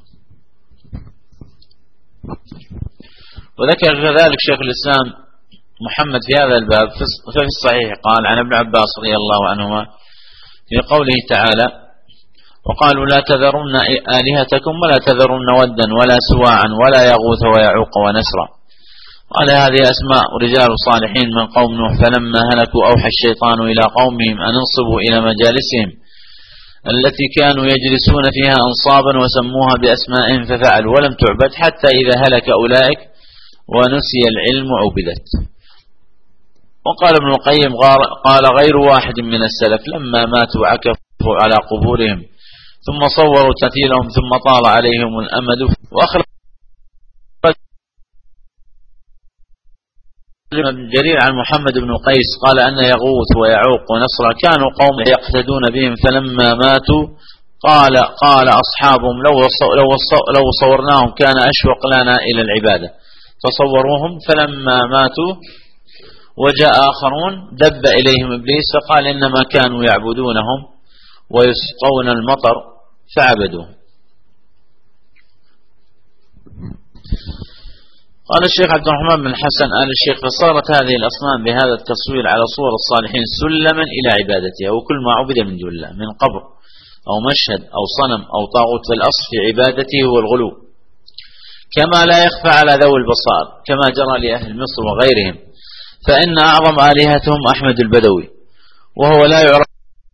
وذكر كذلك شيخ الإسلام محمد في هذا الباب ففي الصحيح قال عن ابن عباس رضي الله عنهما في قوله تعالى وقالوا لا تذرن آلهتكم ولا تذرن ودا ولا سواعا ولا يغوث ويعوق ونسرا. قال هذه أسماء رجال صالحين من قوم نوح، فلما هلكوا أوحى الشيطان إلى قومهم أن انصبوا إلى مجالسهم التي كانوا يجلسون فيها أنصابا وسموها بأسمائهم ففعلوا ولم تعبد حتى إذا هلك أولئك ونسي العلم عبدت. وقال ابن القيم قال غير واحد من السلف لما ماتوا عكفوا على قبورهم ثم صوروا تمثيلهم ثم طال عليهم الأمد، وأخرج ابن جرير عن محمد بن قيس قال أن يغوث ويعوق ونصر كانوا قوم يقتدون بهم فلما ماتوا قال أصحابهم لو صورناهم كان أشوق لنا إلى العبادة، فصوروهم فلما ماتوا وجاء آخرون دب إليهم إبليس فقال إنما كانوا يعبدونهم ويسقون المطر فعبدوه. قال الشيخ عبد الرحمن بن حسن آل الشيخ فصارت هذه الأصنام بهذا التصوير على صور الصالحين سلما إلى عبادتها، وكل ما عبد من دون الله من قبر أو مشهد أو صنم أو طاغوت فالأصل في عبادته هو الغلو، كما لا يخفى على ذوي البصائر كما جرى لأهل مصر وغيرهم، فإن أعظم آلهتهم أحمد البدوي وهو لا يعرف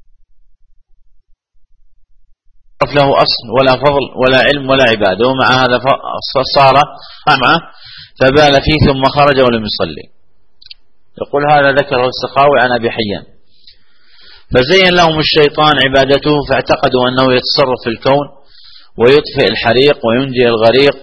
له أصل ولا فضل ولا علم ولا عبادة، ومع هذا صار معه فبال فيه ثم خرج ولم يصلي. يقول هذا ذكره السخاوي عن أبي حيان. فزين لهم الشيطان عبادته فاعتقدوا أنه يتصرف في الكون ويطفئ الحريق وينجي الغريق،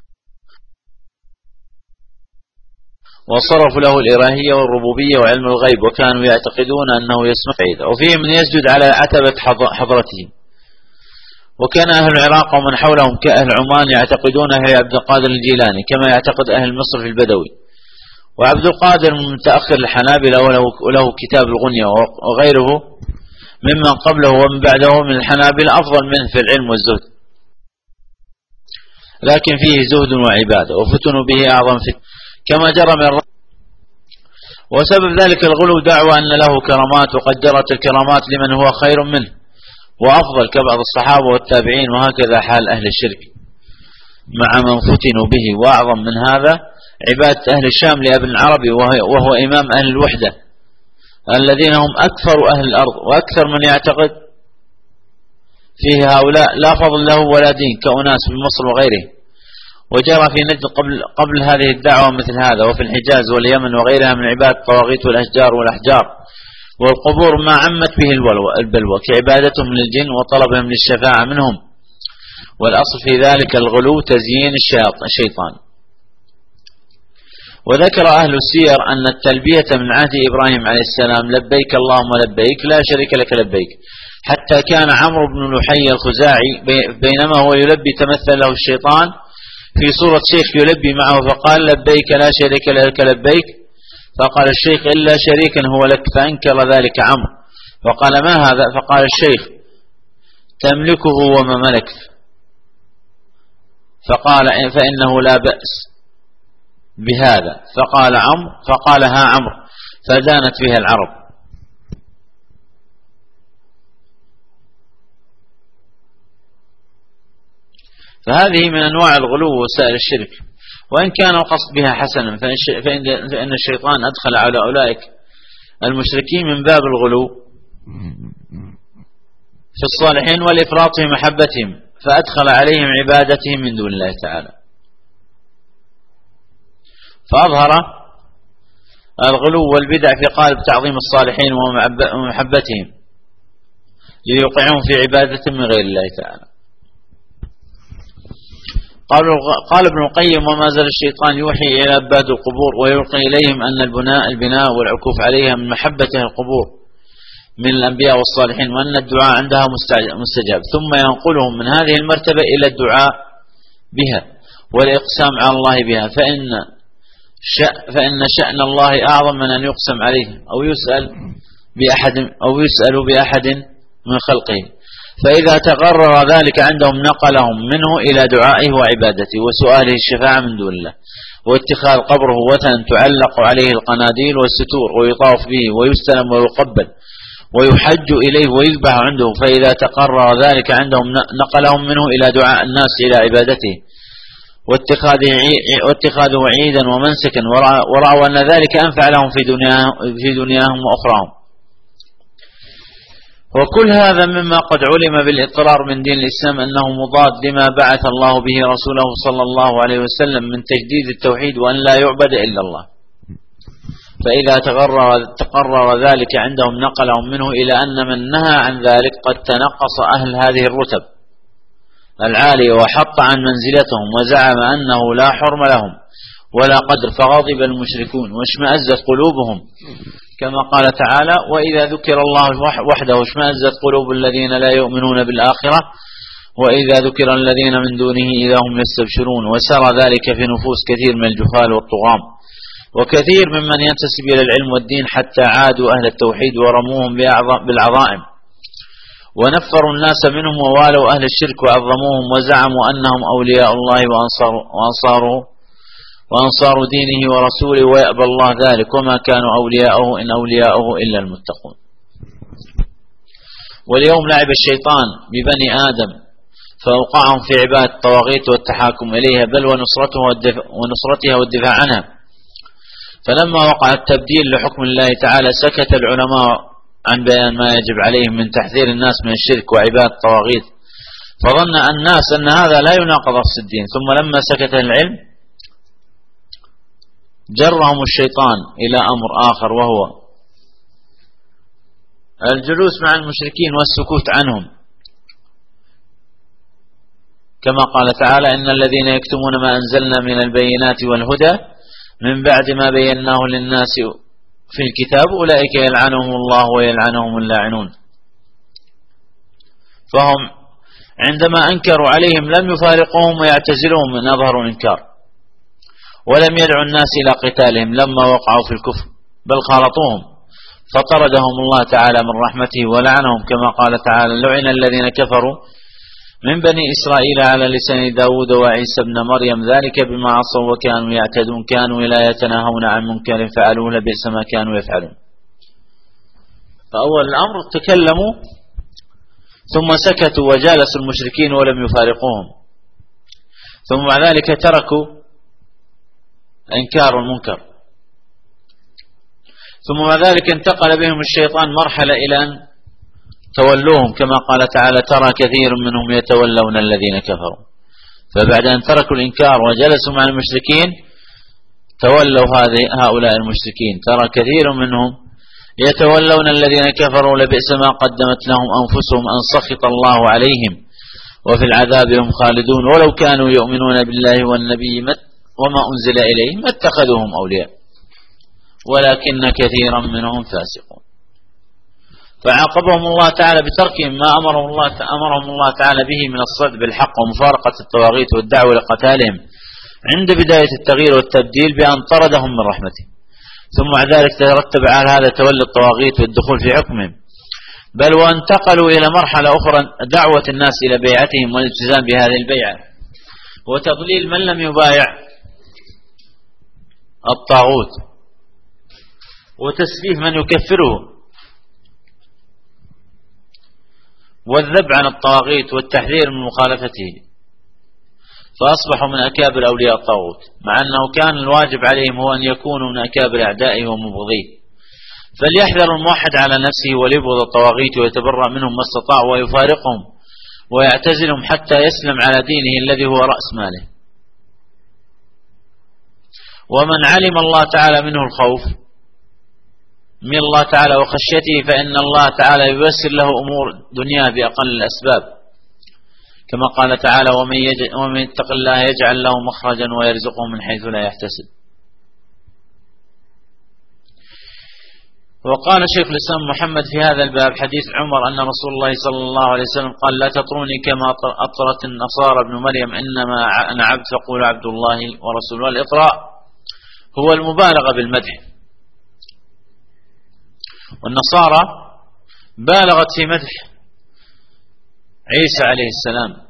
وصرفوا له الإلهية والربوبية وعلم الغيب، وكانوا يعتقدون أنه يسمع فإذا، وفيه من يسجد على عتبة حضرته. وكان أهل العراق ومن حولهم كأهل عمان يعتقدون أهل عبد القادر الجيلاني كما يعتقد أهل مصر في البدوي. وعبد القادر من متأخر الحنابلة وله كتاب الغنية وغيره ممن قبله ومن بعده من الحنابلة أفضل منه في العلم والزهد، لكن فيه زهد وعبادة وفتنوا به أعظم فتن كما جرى من وسبب ذلك الغلو دعوى أن له كرامات وقدرت الكرامات لمن هو خير منه وأفضل كبعض الصحابة والتابعين، وهكذا حال أهل الشرك مع من فتنوا به. وأعظم من هذا عبادة أهل الشام لابن العربي وهو إمام أهل الوحدة الذين هم أكثر أهل الأرض وأكثر من يعتقد فيه هؤلاء لا فضل له ولا دين كأناس في مصر وغيره. وجرى في نجد قبل هذه الدعوة مثل هذا، وفي الحجاز واليمن وغيرها من عبادة الطواغيت والأشجار والأحجار والقبور ما عمت به البلوى كعبادتهم للجن وطلبهم للشفاعة منهم والأصل في ذلك الغلو تزيين الشيطان. وذكر أهل السير أن التلبية من عهد إبراهيم عليه السلام لبيك اللهم لبيك لا شريك لك لبيك، حتى كان عمرو بن لحي الخزاعي بينما هو يلبي تمثل له الشيطان في صورة شيخ يلبي معه فقال لبيك لا شريك لك لبيك، فقال الشيخ إلا شريكا هو لك، فأنكر ذلك عمرو وقال ما هذا؟ فقال الشيخ تملكه وما ملك، فقال فإنه لا بأس بهذا، فقال ها عمرو، فدانت بها العرب. فهذه من أنواع الغلو وسائل الشرك، وإن كان القصد بها حسنا فإن الشيطان أدخل على أولئك المشركين من باب الغلو في الصالحين والإفراط في محبتهم، فأدخل عليهم عبادتهم من دون الله تعالى، فأظهر الغلو والبدع في قالب تعظيم الصالحين ومحبتهم ليوقعهم في عبادة من غير الله تعالى. قال ابن القيم وما زال الشيطان يوحي إلى عباد القبور ويلقي إليهم أن البناء والعكوف عليها من محبته القبور من الأنبياء والصالحين، وأن الدعاء عندها مستجاب، ثم ينقلهم من هذه المرتبة إلى الدعاء بها والإقسام على الله بها، فإن شأن الله أعظم من أن يقسم عليه أو يسأل بأحد من خلقه، فإذا تقرر ذلك عندهم نقلهم منه إلى دعائه وعبادته وسؤاله الشفاعة من دون الله، واتخاذ قبره وثنا تعلق عليه القناديل والستور ويطاف به ويستلم ويقبل ويحج إليه ويذبح عنده، فإذا تقرر ذلك عندهم نقلهم منه إلى دعاء الناس إلى عبادته واتخاذه عيدا ومنسكا، ورأوا أن ذلك أنفع لهم في دنياهم وأخراهم. وكل هذا مما قد علم بالاضطرار من دين الإسلام أنه مضاد لما بعث الله به رسوله صلى الله عليه وسلم من تجديد التوحيد وأن لا يعبد إلا الله، فإذا تقرر ذلك عندهم نقلهم منه إلى أن من نهى عن ذلك قد تنقص أهل هذه الرتب العالية وحط عن منزلتهم وزعم أنه لا حرم لهم ولا قدر، فغضب المشركون واشمأزت قلوبهم كما قال تعالى وإذا ذكر الله وحده اشمأزت قلوب الذين لا يؤمنون بالآخرة وإذا ذكر الذين من دونه إذا هم يستبشرون، وسرى ذلك في نفوس كثير من الجهال والطغام وكثير ممن ينتسب إلى العلم والدين، حتى عادوا أهل التوحيد ورموهم بالعظائم ونفروا الناس منهم ووالوا أهل الشرك وعظموهم وزعموا أنهم أولياء الله وأنصار دينه ورسوله، ويأبى الله ذلك وما كانوا أولياءه إن أولياءه إلا المتقون. واليوم لعب الشيطان ببني آدم فأوقعهم في عبادة الطواغيت والتحاكم إليها بل ونصرتها والدفاع عنها، فلما وقع التبديل لحكم الله تعالى سكت العلماء عن بيان ما يجب عليهم من تحذير الناس من الشرك وعبادة الطواغيت، فظن الناس أن هذا لا يناقض أصل الدين، ثم لما سكت العلم جرهم الشيطان إلى أمر آخر وهو الجلوس مع المشركين والسكوت عنهم، كما قال تعالى إن الذين يكتمون ما أنزلنا من البينات والهدى من بعد ما بيناه للناس في الكتاب أولئك يلعنهم الله ويلعنهم اللاعنون. فهم عندما أنكروا عليهم لم يفارقوهم ويعتزلوهم من أظهر الإنكار، ولم يدعوا الناس إلى قتالهم لما وقعوا في الكفر، بل خالطوهم فطردهم الله تعالى من رحمته ولعنهم، كما قال تعالى لعن الذين كفروا من بني إسرائيل على لسان داود وعيسى بن مريم ذلك بما عصوا وكانوا يعتدون كانوا لا يتناهون عن منكر فعلوه لبئس ما كانوا يفعلون. فأول الأمر تكلموا ثم سكتوا وجالسوا المشركين ولم يفارقوهم، ثم بعد ذلك تركوا إنكار المنكر، ثم بعد ذلك انتقل بهم الشيطان مرحلة إلى أن تولوهم، كما قال تعالى ترى كثير منهم يتولون الذين كفروا، فبعد أن تركوا الإنكار وجلسوا مع المشركين تولوا هؤلاء المشركين، ترى كثير منهم يتولون الذين كفروا لبئس ما قدمت لهم أنفسهم أن سخط الله عليهم وفي العذاب هم خالدون ولو كانوا يؤمنون بالله والنبي وما أنزل إليه ما اتخذوهم أولياء ولكن كثيرا منهم فاسقون. فعاقبهم الله تعالى بتركهم ما أمرهم الله تعالى به من الصد بالحق ومفارقة الطواغيت والدعوة لقتالهم عند بداية التغيير والتبديل بأن طردهم من رحمته، ثم بعد ذلك ترتب على هذا تولي الطواغيت والدخول في حكمهم، بل وانتقلوا إلى مرحلة أخرى دعوة الناس إلى بيعتهم والالتزام بهذه البيعة وتضليل من لم يبايع الطاغوت وتسفيه من يكفره والذب عن الطواغيت والتحذير من مخالفته، فأصبحوا من أكابر أولياء الطاغوت مع أنه كان الواجب عليهم هو أن يكونوا من أكابر أعدائه ومبغضيه. فليحذر الموحد على نفسه وليبغض الطواغيت ويتبرأ منهم ما استطاع ويفارقهم ويعتزلهم حتى يسلم على دينه الذي هو رأس ماله. ومن علم الله تعالى منه الخوف من الله تعالى وخشيته فإن الله تعالى ييسر له أمور دنياه بأقل الأسباب، كما قال تعالى ومن يتق الله يجعل له مخرجا ويرزقه من حيث لا يحتسب. وقال شيخ الإسلام محمد في هذا الباب حديث عمر أن رسول الله صلى الله عليه وسلم قال لا تطروني كما أطرت النصارى ابن مريم إنما أنا عبد فقول عبد الله ورسوله. الإطراء هو المبالغة بالمدح، والنصارى بالغت في مدح عيسى عليه السلام.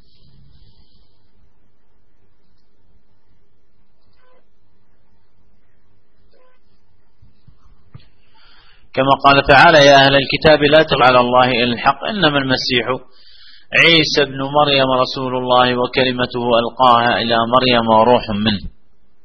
كما قال تعالى يا أهل الكتاب لا تغلوا على الله إلا الحق إنما المسيح عيسى ابن مريم رسول الله وكلمته ألقاها إلى مريم وروح منه.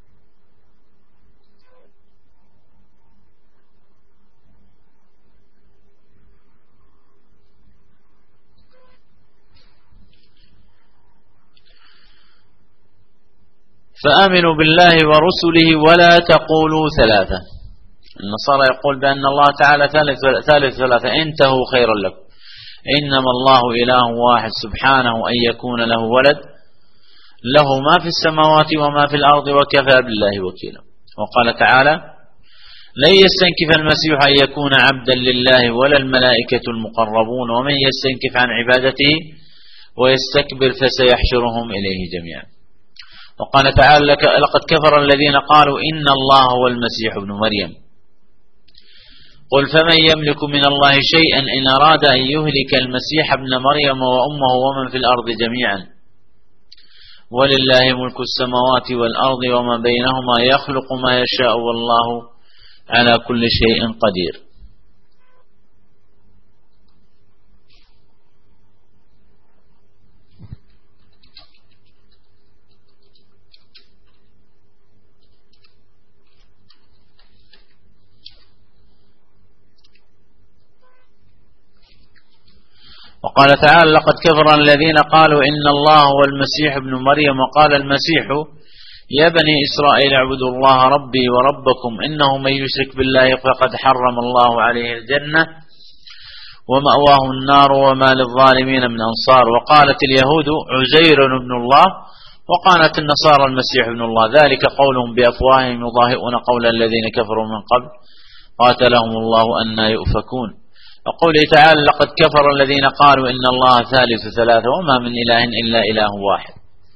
فآمنوا بالله ورسله ولا تقولوا ثلاثة. النصارى يقول بأن الله تعالى ثالث ثلاثة انتهوا خيرا لكم، إنما الله إله واحد سبحانه أن يكون له ولد له ما في السماوات وما في الأرض وكفى بالله وكيلا. وقال تعالى لن يستنكف المسيح أن يكون عبدا لله ولا الملائكة المقربون ومن يستنكف عن عبادته ويستكبر فسيحشرهم إليه جميعا. وقال تعالى لقد كفر الذين قالوا إن الله هو المسيح ابن مريم قل فمن يملك من الله شيئا إن أراد أن يهلك المسيح ابن مريم وأمه ومن في الأرض جميعا ولله ملك السماوات والأرض وما بينهما يخلق ما يشاء والله على كل شيء قدير. وقال تعالى لقد كفر الذين قالوا إن الله هو المسيح ابن مريم وقال المسيح يا بني إسرائيل اعبدوا الله ربي وربكم إنه من يشرك بالله فقد حرم الله عليه الجنة ومأواه النار وما للظالمين من أنصار. وقالت اليهود عزير ابن الله وقالت النصارى المسيح ابن الله ذلك قولهم بأفواههم يضاهئون قول الذين كفروا من قبل قاتلهم الله أن يؤفكون. وقوله تعالى لقد كفر الذين قالوا إن الله ثالث ثلاثة وما من إله إلا إله واحد.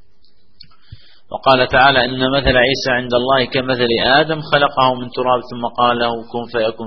وقال تعالى إن مثل عيسى عند الله كمثل آدم خلقه من تراب ثم قال له كن فيكون.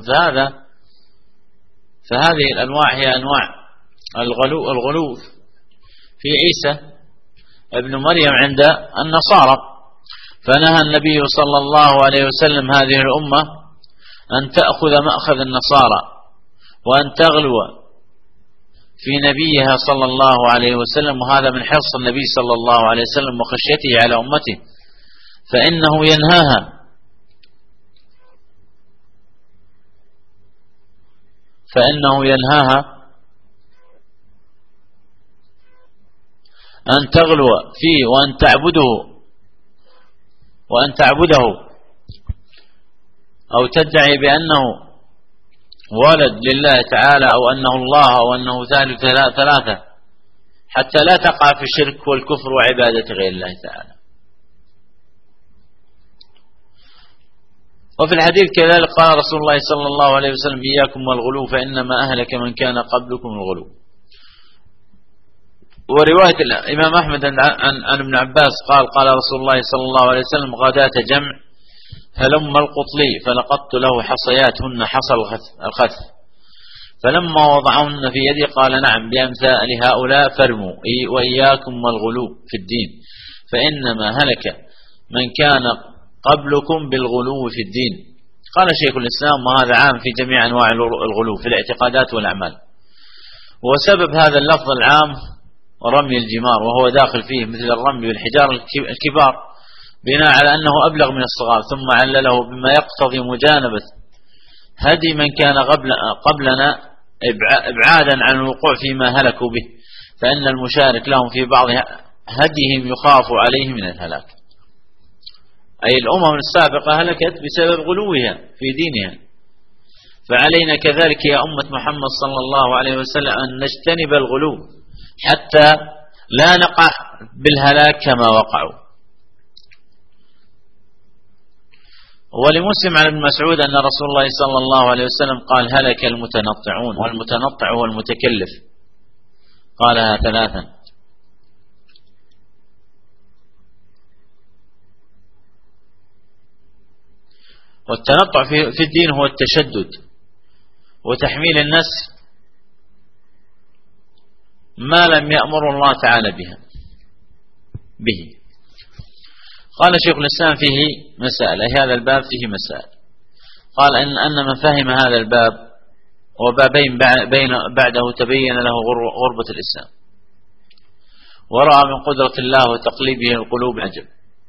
فهذه الأنواع هي أنواع الغلو في عيسى ابن مريم عند النصارى. فنهى النبي صلى الله عليه وسلم هذه الأمة أن تأخذ مأخذ النصارى وأن تغلو في نبيها صلى الله عليه وسلم، وهذا من حرص النبي صلى الله عليه وسلم وخشيته على أمته، فإنه ينهاها أن تغلو فيه وأن تعبده أو تدعي بأنه ولد لله تعالى أو أنه الله أو أنه ثالث ثلاثة حتى لا تقع في الشرك والكفر وعبادة غير الله تعالى. وفي الحديث كذلك قال رسول الله صلى الله عليه وسلم: إياكم والغلو فإنما أهلك من كان قبلكم الغلو. ورواية الإمام أحمد عن ابن عباس قال: قال رسول الله صلى الله عليه وسلم: غداة جمع هلم القطلي فلقطت له حصياتهن حصى الخث، فلما وضعهن في يدي قال: نعم بأمثال هؤلاء فارموا وإياكم والغلو في الدين فإنما هلك من كان قبلكم بالغلو في الدين. قال شيخ الإسلام: وهذا عام في جميع أنواع الغلو في الاعتقادات والأعمال. وسبب هذا اللفظ العام رمي الجمار، وهو داخل فيه مثل الرمي بالحجار الكبار بناء على أنه أبلغ من الصغار، ثم علله بما يقتضي مجانبة هدي من كان قبلنا إبعادا عن الوقوع فيما هلكوا به، فإن المشارك لهم في بعض هديهم يخاف عليه من الهلاك. أي الأمم السابقة هلكت بسبب غلوها في دينها، فعلينا كذلك يا أمة محمد صلى الله عليه وسلم أن نجتنب الغلو حتى لا نقع بالهلاك كما وقعوا. ولمسلم عن ابن مسعود أن رسول الله صلى الله عليه وسلم قال: هلك المتنطعون، والمتنطع هو المتكلف، قالها 3. والتنطع في الدين هو التشدد وتحميل الناس ما لم يأمر الله تعالى به. قال شيخ الإسلام: فيه مسائل، أي هذا الباب فيه مسائل. قال أن من فهم هذا الباب وبابين بعده تبين له غربة الإسلام، ورأى من قدرة الله وتقليبه القلوب عجب.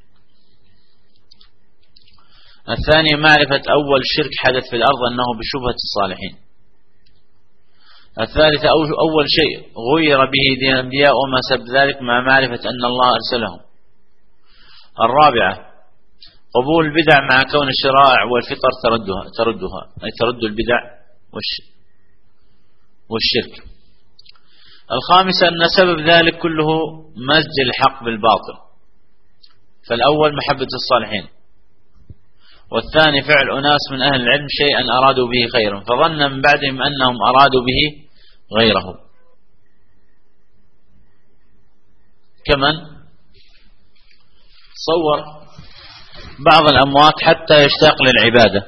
الثاني معرفة أول شرك حدث في الأرض أنه بشبهة الصالحين. الثالث أول شيء غير به دين الأنبياء وما سبب ذلك مع معرفة أن الله أرسلهم. الرابعة قبول البدع مع كون الشرائع والفطر تردها أي ترد البدع والشرك. الخامسة أن سبب ذلك كله مزج الحق بالباطل، فالأول محبة الصالحين، والثاني فعل أناس من أهل العلم شيئا أرادوا به خيرا فظن من بعدهم أنهم أرادوا به غيره، كمن صور بعض الأموات حتى يشتاق للعبادة،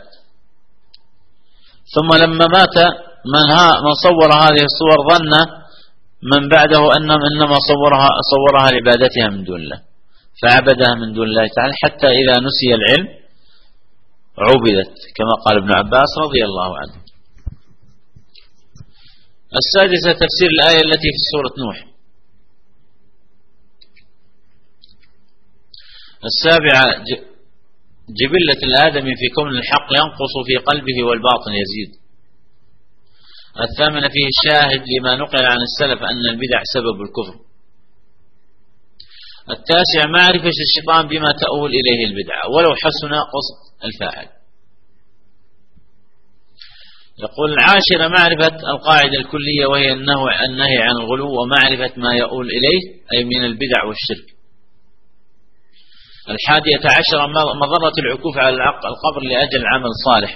ثم لما مات من صور هذه الصور ظن من بعده أنهم إنما صورها لعبادتها من دون الله، فعبدها من دون الله تعالى حتى إذا نسي العلم عبدت، كما قال ابن عباس رضي الله عنه. السادسة تفسير الآية التي في سورة نوح. السابعة جبلة الآدمي في كون الحق ينقص في قلبه والباطن يزيد. الثامنة فيه الشاهد لما نقل عن السلف أن البدع سبب الكفر. التاسع معرفة الشيطان بما تؤول إليه البدعة ولو حسن قصد الفاعل. يقول العاشرة معرفة القاعدة الكلية وهي النهي عن الغلو ومعرفة ما يؤول إليه أي من البدع والشرك. الحادية عشرة مضرة العكوف على القبر لأجل العمل الصالح،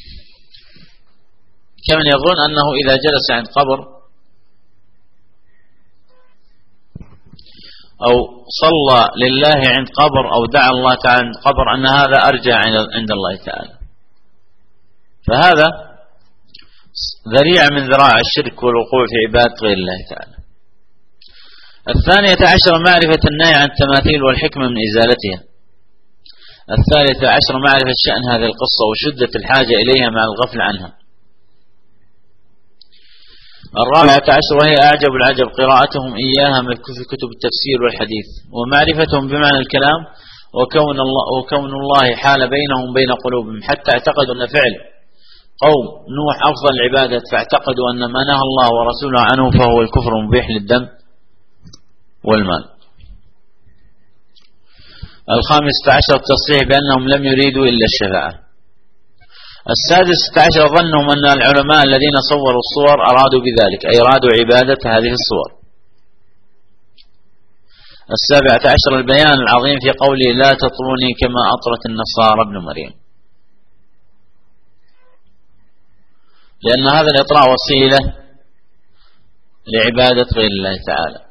كمن يظن أنه إذا جلس عند قبر أو صلى لله عند قبر أو دعا الله تعالى عند قبر أن هذا أرجى عند الله تعالى، فهذا ذريعة من ذراع الشرك والوقوع في عبادة غير الله تعالى. الثانية عشر معرفة النهي عن التماثيل والحكمة من إزالتها. الثالثة عشر معرفة شأن هذه القصة وشدة الحاجة إليها مع الغفل عنها. الرابعة عشر وهي أعجب العجب قراءتهم إياها في كتب التفسير والحديث ومعرفتهم بمعنى الكلام وكون الله حال بينهم بين قلوبهم حتى اعتقدوا أن فعل قوم نوح أفضل العبادة فاعتقدوا أن ما نهى الله ورسوله عنه فهو الكفر مبيح للدم والمال. الخامسة عشر التصريح بأنهم لم يريدوا إلا الشفاعة. السادسة عشر ظنهم أن العلماء الذين صوروا الصور أرادوا بذلك أي أرادوا عبادة هذه الصور. 17 البيان العظيم في قوله لا تطروني كما أطرت النصارى ابن مريم، لأن هذا الإطراء وسيلة لعبادة غير الله تعالى.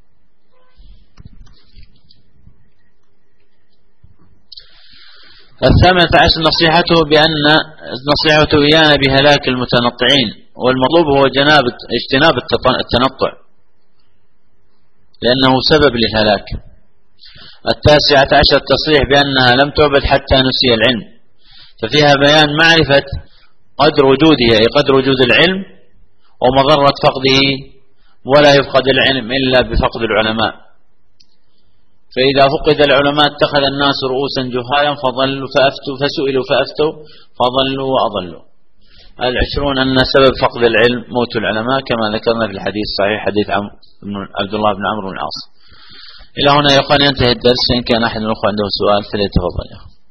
الثامنة عشر نصيحته إيانا بهلاك المتنطعين، والمطلوب هو اجتناب التنطع لأنه سبب للهلاك. 19 التصريح بأنها لم تعبد حتى نسي العلم، ففيها بيان معرفة قدر وجوده، أي قدر وجود العلم ومضرة فقده، ولا يفقد العلم إلا بفقد العلماء، فإذا فقد العلماء اتخذ الناس رؤوسا جهالا فسئلوا فأفتوا فضلوا وأضلوا. 20 أن سبب فقد العلم موت العلماء كما ذكرنا في الحديث الصحيح حديث عبد الله بن عمرو بن العاص. إلى هنا يقال ينتهي الدرس، إن كان أحد من الأخوة عنده سؤال فليتفضل.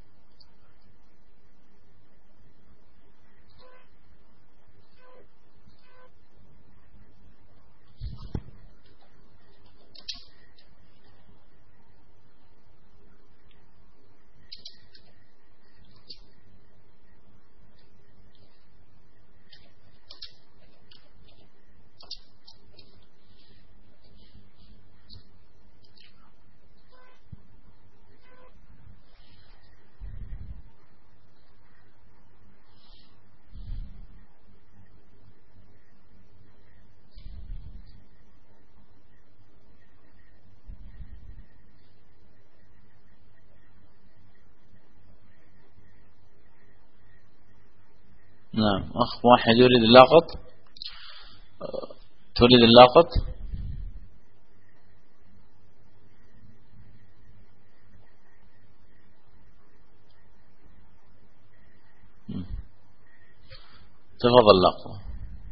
نعم، أخ واحد يريد اللاقط. تريد اللاقط؟ تفضل لاقط.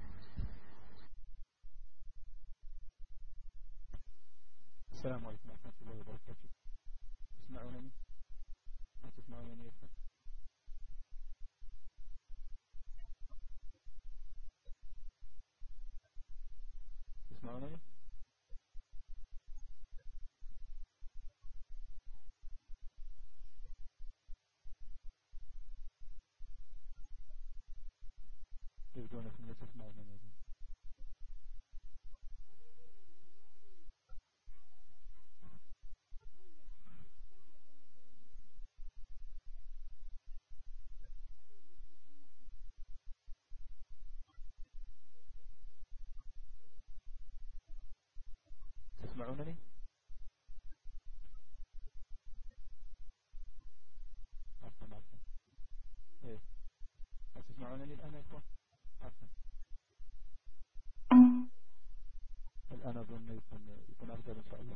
السلام عليكم ورحمة الله وبركاته. تسمعونني؟ تسمعونني يا أخوان؟ تسمعونني؟ يبدو أنكم لا تسمعونني. تسمعونني؟ عفوا. إيه، هل تسمعونني الآن يا أخوان؟ عفوا. الآن أظن يكون أفضل إن شاء الله.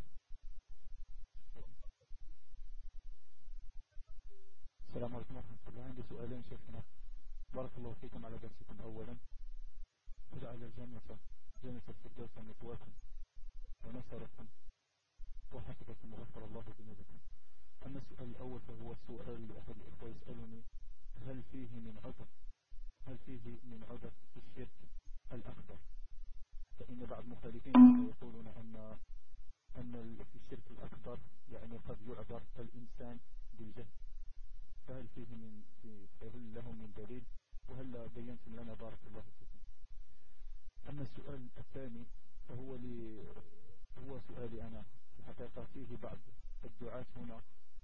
السلام عليكم ورحمة الله. عندي سؤالين شيخنا، بارك الله فيكم على درسكم. أولا، وجعل جنة الفردوس مثواكم ونصركم وحفظكم وغفر الله ذنوبكم. أما السؤال الأول فهو السؤال لأحد الإخوة يسألني هل فيه من عذر في الشرك الأكبر؟ فإن بعض المخالفين يقولون أن في الشرك الأكبر يعني قد يعذر الإنسان بالجهل، فهل له من دليل؟ وهل بينتم لنا بارك الله فيكم. أما السؤال الثاني فهو هو سؤالي أنا في الحقيقة. فيه بعض الدعاة هنا،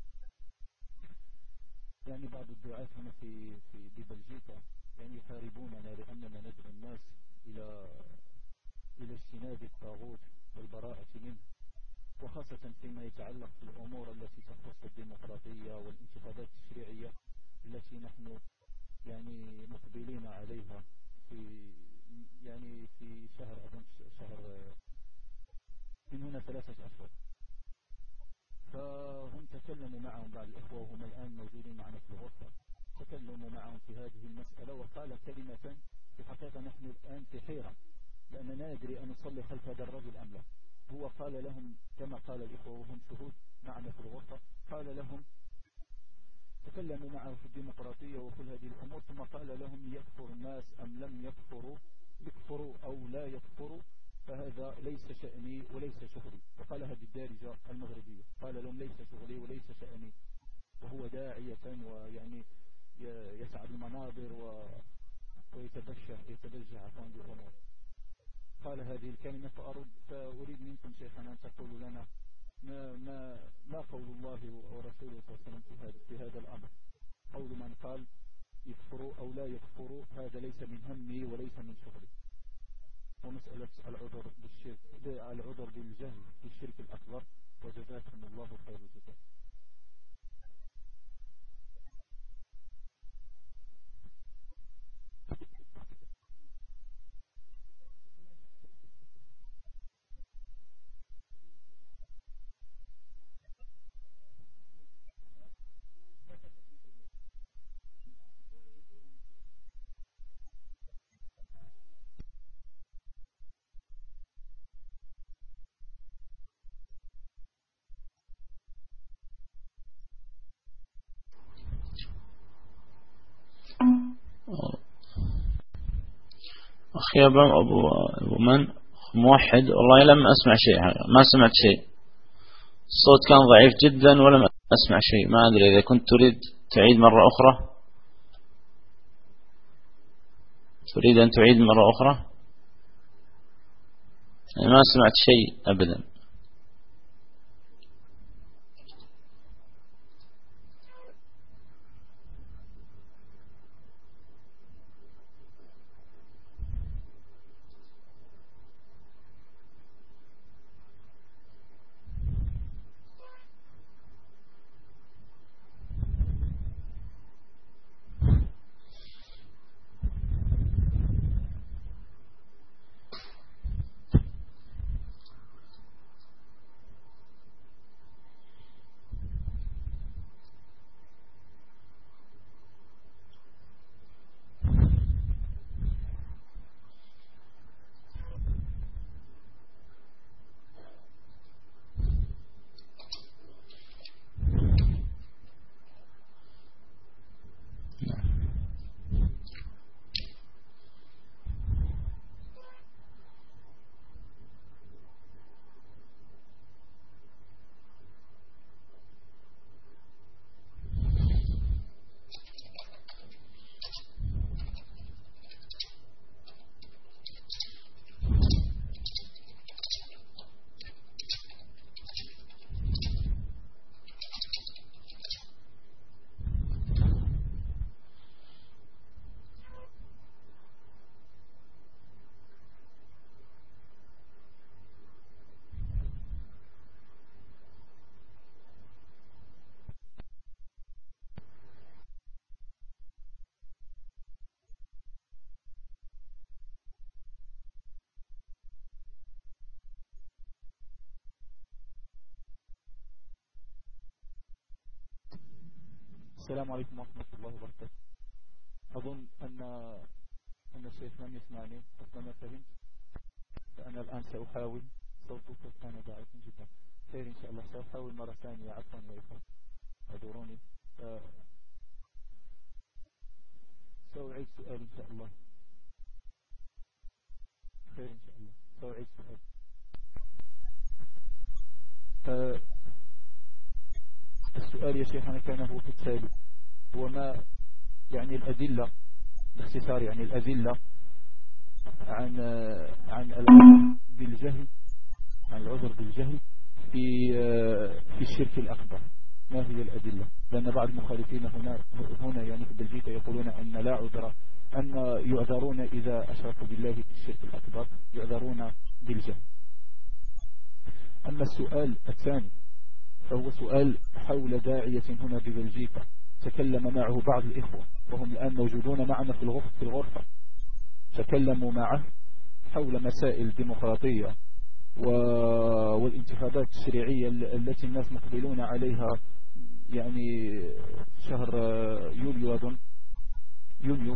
يعني بعض الدعاة هنا في ببلجيكا يعني يحاربوننا لأننا ندعو الناس إلى اجتناب الطاغوت والبراءة منه، وخاصة فيما يتعلق بالأمور التي تخص الديمقراطية والانتخابات التشريعية التي نحن يعني مقبلين عليها في شهر أظن شهر من هنا 3 أشهر. فهم تكلموا معهم بعض الإخوة وهم الآن موجودين معنا في الغرفة، تكلموا معهم في هذه المسألة وقال كلمة في الحقيقة نحن الآن في حيرة لأننا ندري أن نصلي خلف هذا الرجل أم لا. هو قال لهم كما قال الإخوة وهم شهود معنا في الغرفة، قال لهم تكلموا معه في الديمقراطية وكل هذه الأمور، ثم قال لهم يكفر الناس أم لم يكفروا، يكفروا أو لا يكفروا. فهذا ليس شأني وليس شغلي. وقالها بالدارجة المغربية، قال لهم ليس شغلي وليس شأني، وهو داعية ويعني يسعى المناظر ويتبجع عن الأمور. قال هذه الكلمة، فأريد منكم شيخنا أن تقولوا لنا ما قول الله ورسوله صلى الله عليه وسلم في هذا الأمر. قول من قال يكفروا أو لا يكفروا هذا ليس من همي وليس من شغلي. ومسألة العذر بالجهل في الشرك الأكبر، وجزاكم الله خير الجزاء. أخي أبو من موحد، والله لم أسمع شيء، ما سمعت شيء، الصوت كان ضعيف جدا ولم أسمع شيء. ما أدري إذا كنت تعيد مرة أخرى، تريد أن تعيد مرة أخرى؟ يعني ما سمعت شيء أبدا. السلام عليكم ورحمة الله وبركاته. أظن أن الشيخ لم يسمعني، ربما فهمت، فأنا الآن سأحاول. صوتك كان ضعيف جدا. خير إن شاء الله، سأحاول مرة ثانية. عفوا يا إخوة، اعذروني. سأعيد سؤال إن شاء الله. خير إن شاء الله، سأعيد سؤال. السؤال يا شيخنا كان هو في التالي: هو ما يعني الأدلة باختصار، يعني الأدلة عن العذر بالجهل، عن العذر بالجهل في الشرك الأكبر. ما هي الأدلة؟ لأن بعض المخالفين هنا يعني في بلجيكا يقولون أن لا عذر، أن يعذرون إذا أشركوا بالله في الشرك الأكبر، يعذرون بالجهل. أما السؤال الثاني فهو سؤال حول داعية هنا ببلجيكا تكلم معه بعض الإخوة، وهم الآن موجودون معنا في الغرفة. تكلموا معه حول مسائل الديمقراطية والانتخابات التشريعية التي الناس مقبلون عليها، يعني شهر يوليو أظن، يونيو.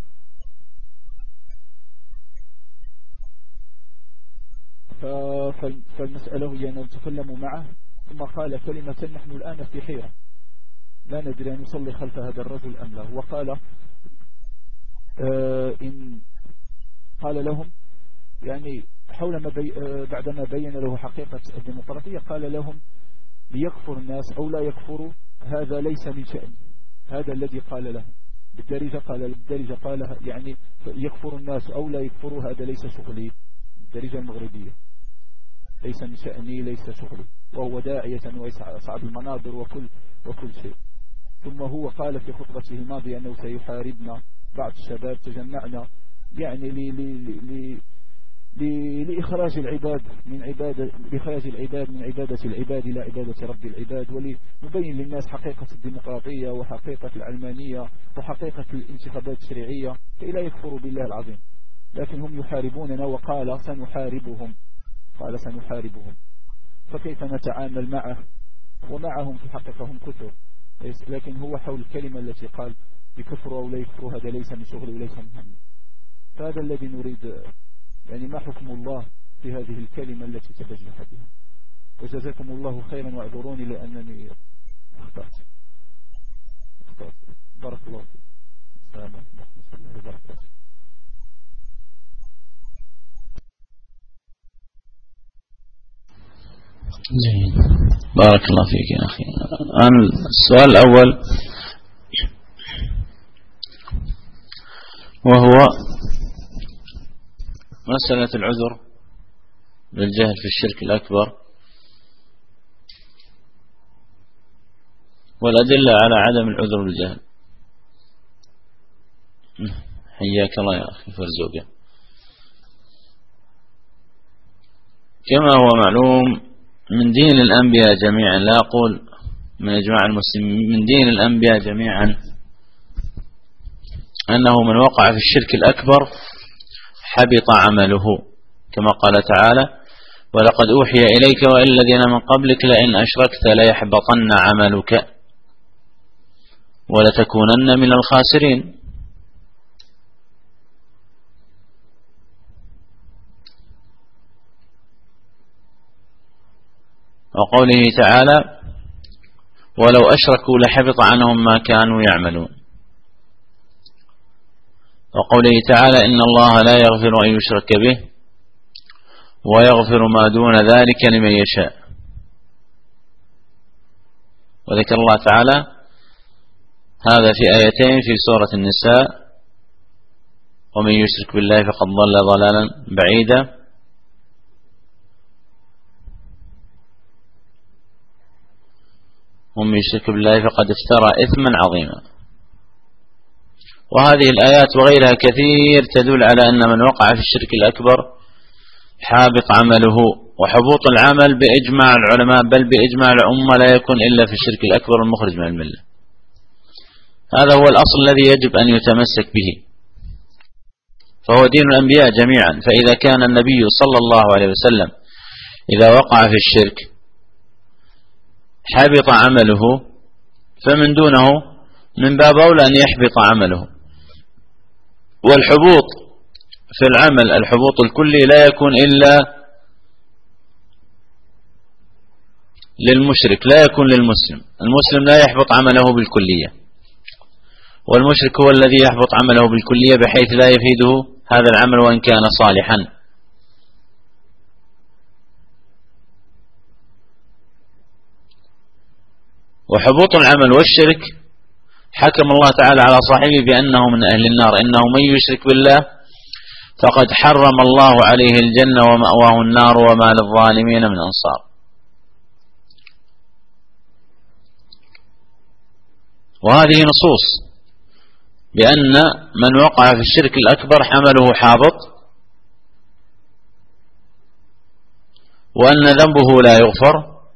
فالمسألة هي أن تكلموا معه، ثم قال كلمة: نحن الآن في حيرة، لا ندري أن نصلي خلف هذا الرجل أم لا. وقال إن قال لهم يعني بعدما بين له حقيقة الديمقراطية قال لهم ليكفر الناس أو لا يكفروا هذا ليس من شأني. هذا الذي قال لهم بالدارجة قال يعني يكفر الناس أو لا يكفروا هذا ليس شغلي بالدارجة المغربية، ليس من شأني ليس شغلي، وهو داعية ويصعد المنابر وكل شيء. ثم هو قال في خطبته الماضية أنه سيحاربنا. بعض الشباب تجمعنا يعني لإخراج العباد من عبادة العباد إلى عبادة رب العباد، ولنبين للناس حقيقة الديمقراطية وحقيقة العلمانية وحقيقة الانتخابات الشرعية كي لا يكفروا بالله العظيم. لكن هم يحاربوننا وقال سنحاربهم. فكيف نتعامل معه ومعهم؟ في الحقيقة هم كثر، لكن هو حول الكلمة التي قال بكفروا أو لا يكفروا هذا ليس من شغلي وليس من همي. فهذا الذي نريد، يعني ما حكم الله في هذه الكلمة التي تبجح بها؟ وجزاكم الله خيرا واعذروني لأنني أخطأت. بارك الله فيك. السلام عليكم ورحمة الله وبركاته. جميل، بارك الله فيك يا أخي. السؤال الأول وهو مسألة العذر للجهل في الشرك الأكبر والأدلة على عدم العذر للجهل. حياك الله يا أخي فرزوقة. كما هو معلوم من دين الأنبياء جميعا، لا أقول من إجماع المسلمين، من دين الأنبياء جميعا أنه من وقع في الشرك الأكبر حبط عمله، كما قال تعالى ولقد أوحي إليك وإلى الذين من قبلك لئن أشركت ليحبطن عملك ولتكونن من الخاسرين. وقوله تعالى ولو أشركوا لحبط عنهم ما كانوا يعملون. وقوله تعالى إن الله لا يغفر أن يشرك به ويغفر ما دون ذلك لمن يشاء. وذكر الله تعالى هذا في آيتين في سورة النساء ومن يشرك بالله فقد ضل ضلالا بعيدا. ومن يشرك بالله فقد افترى إثما عظيما. وهذه الآيات وغيرها كثير تدل على أن من وقع في الشرك الأكبر حابط عمله. وحبوط العمل بإجماع العلماء بل بإجماع الأمة لا يكون إلا في الشرك الأكبر المخرج من الملة. هذا هو الأصل الذي يجب أن يتمسك به، فهو دين الأنبياء جميعا. فإذا كان النبي صلى الله عليه وسلم إذا وقع في الشرك حبط عمله، فمن دونه من باب أولى أن يحبط عمله. والحبوط في العمل الحبوط الكلي لا يكون إلا للمشرك، لا يكون للمسلم. المسلم لا يحبط عمله بالكلية، والمشرك هو الذي يحبط عمله بالكلية بحيث لا يفيده هذا العمل وإن كان صالحا. وحبوط العمل والشرك حكم الله تعالى على صاحبه بأنه من أهل النار. إنه من يشرك بالله فقد حرم الله عليه الجنة ومأواه النار وما للظالمين من أنصار. وهذه نصوص بأن من وقع في الشرك الأكبر حمله حابط، وأن ذنبه لا يغفر،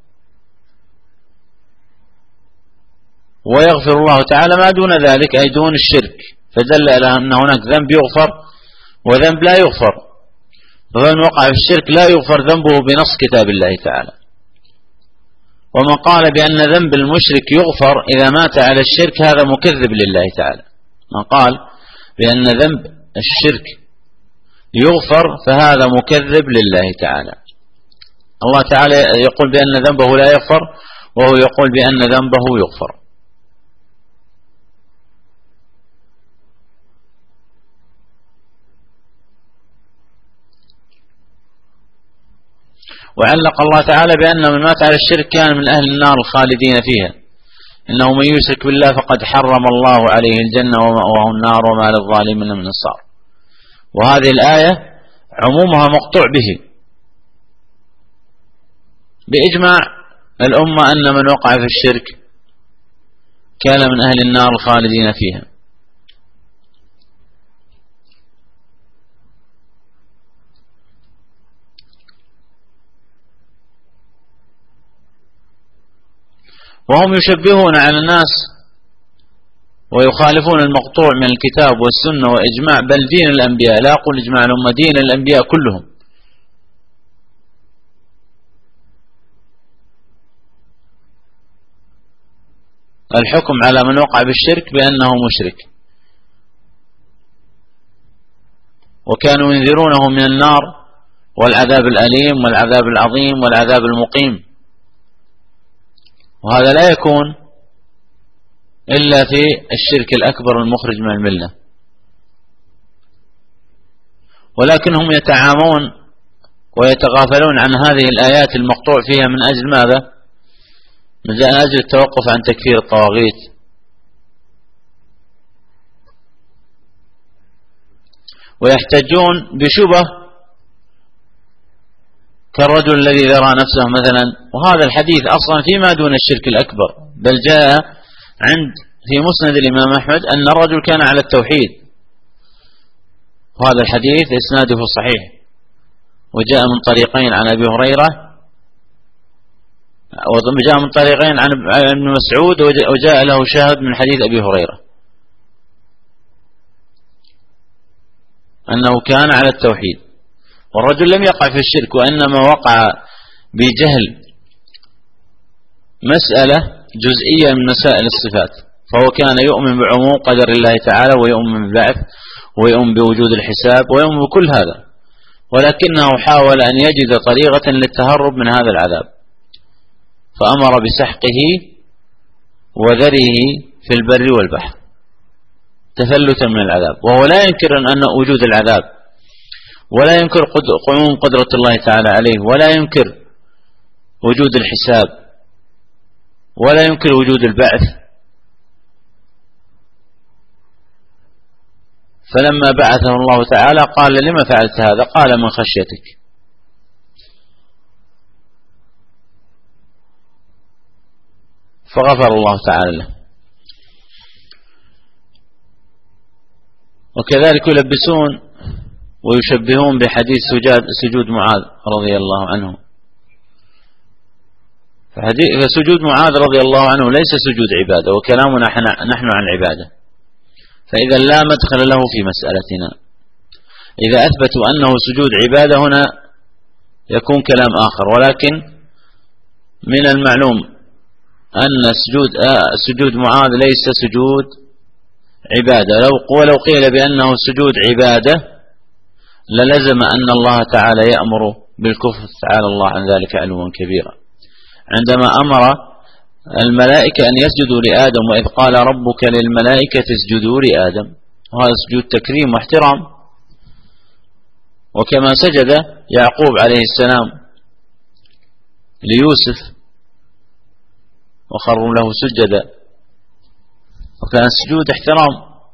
ويغفر الله تعالى ما دون ذلك أي دون الشرك. فدل على أن هناك ذنب يغفر وذنب لا يغفر. فمن وقع في الشرك لا يغفر ذنبه بنص كتاب الله تعالى. ومن قال بأن ذنب المشرك يغفر إذا مات على الشرك هذا مكذب لله تعالى. من قال بأن ذنب الشرك يغفر فهذا مكذب لله تعالى. الله تعالى يقول بأن ذنبه لا يغفر، وهو يقول بأن ذنبه يغفر. وعلق الله تعالى بأن من مات على الشرك كان من أهل النار الخالدين فيها، إنه من يشرك بالله فقد حرم الله عليه الجنة ومأواه النار وما للظالمين من أنصار. وهذه الآية عمومها مقطوع به بإجماع الأمة أن من وقع في الشرك كان من أهل النار الخالدين فيها. وهم يشبهون على الناس ويخالفون المقطوع من الكتاب والسنة وإجماع بل دين الأنبياء، لا أقول إجماع الأمة، دين الأنبياء كلهم. الحكم على من وقع بالشرك بأنه مشرك، وكانوا ينذرونه من النار والعذاب الأليم والعذاب العظيم والعذاب المقيم، وهذا لا يكون إلا في الشرك الأكبر المخرج من الملة. ولكنهم يتعامون ويتغافلون عن هذه الآيات المقطوع فيها من أجل ماذا؟ من أجل التوقف عن تكفير الطواغيت. ويحتجون بشبه كالرجل الذي ذرى نفسه مثلا، وهذا الحديث أصلا فيما دون الشرك الأكبر، بل جاء في مسند الإمام أحمد أن الرجل كان على التوحيد، وهذا الحديث إسناده صحيح، وجاء من طريقين عن أبي هريرة، وجاء من طريقين عن ابن مسعود، وجاء له شاهد من حديث أبي هريرة أنه كان على التوحيد، والرجل لم يقع في الشرك وإنما وقع بجهل مسألة جزئية من مسائل الصفات، فهو كان يؤمن بعموم قدر الله تعالى ويؤمن بالبعث ويؤمن بوجود الحساب ويؤمن بكل هذا، ولكنه حاول أن يجد طريقة للتهرب من هذا العذاب، فأمر بسحقه وذره في البر والبحر تفلتا من العذاب، وهو لا ينكر أن وجود العذاب، ولا ينكر قيوم قدرة الله تعالى عليه، ولا ينكر وجود الحساب، ولا ينكر وجود البعث. فلما بعثه الله تعالى قال: لما فعلت هذا؟ قال: من خشيتك. فغفر الله تعالى له. وكذلك يلبسون ويشبهون بحديث سجود معاذ رضي الله عنه، فسجود معاذ رضي الله عنه ليس سجود عبادة، وكلامنا نحن عن العبادة، فإذا لا مدخل له في مسألتنا. إذا أثبتوا أنه سجود عبادة هنا يكون كلام آخر، ولكن من المعلوم أن سجود معاذ ليس سجود عبادة، ولو قيل بأنه سجود عبادة للزم أن الله تعالى يأمر بالكفر، تعالى الله عن ذلك علوا كبيرا، عندما أمر الملائكة أن يسجدوا لآدم: وإذ قال ربك للملائكة اسجدوا لآدم، وهذا سجود تكريم واحترام. وكما سجد يعقوب عليه السلام ليوسف وخروا له سجدا، وكان سجود احترام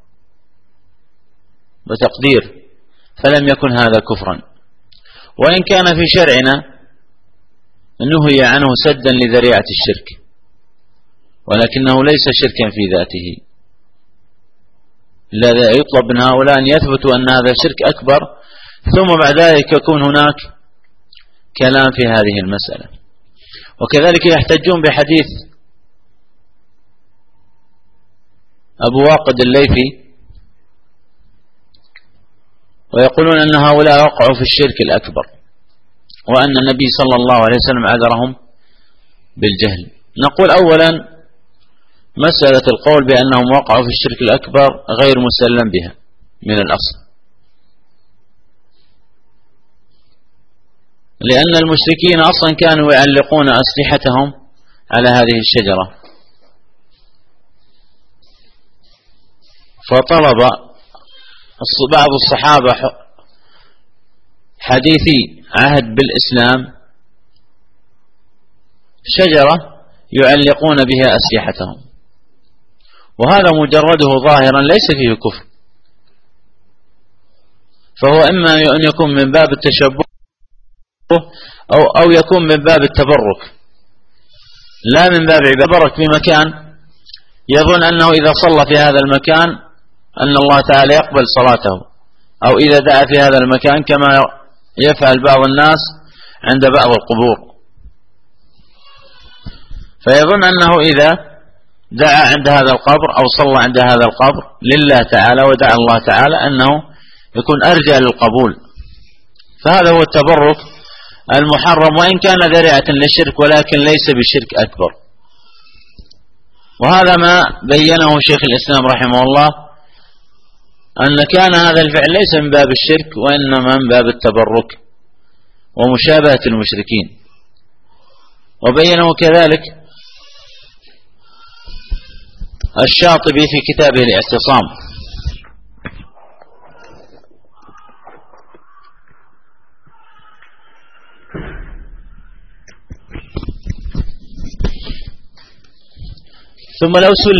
وتقدير، فلم يكن هذا كفرا، وإن كان في شرعنا نهي عنه سدا لذريعة الشرك، ولكنه ليس شركا في ذاته. لا يطلب من هؤلاء أن يثبتوا أن هذا شرك أكبر ثم بعد ذلك يكون هناك كلام في هذه المسألة. وكذلك يحتجون بحديث أبو واقد الليثي ويقولون أن هؤلاء وقعوا في الشرك الأكبر، وأن النبي صلى الله عليه وسلم عذرهم بالجهل. نقول أولا: مسألة القول بأنهم وقعوا في الشرك الأكبر غير مسلم بها من الأصل، لأن المشركين أصلا كانوا يعلقون أسلحتهم على هذه الشجرة، فطلب بعض الصحابة حديثي عهد بالإسلام شجرة يعلقون بها أسلحتهم، وهذا مجرده ظاهرا ليس فيه كفر، فهو إما أن يكون من باب التشبه أو يكون من باب التبرك، لا من باب عبادة في مكان يظن أنه إذا صلى في هذا المكان أن الله تعالى يقبل صلاته، أو إذا دعا في هذا المكان كما يفعل بعض الناس عند بعض القبور، فيظن أنه إذا دعا عند هذا القبر أو صلى عند هذا القبر لله تعالى ودعا الله تعالى أنه يكون أرجى للقبول، فهذا هو التبرك المحرم، وإن كان ذريعة للشرك ولكن ليس بشرك أكبر. وهذا ما بينه شيخ الإسلام رحمه الله، أن كان هذا الفعل ليس من باب الشرك وإنما من باب التبرك ومشابهة المشركين. وبينه كذلك الشاطبي في كتابه الاعتصام. ثم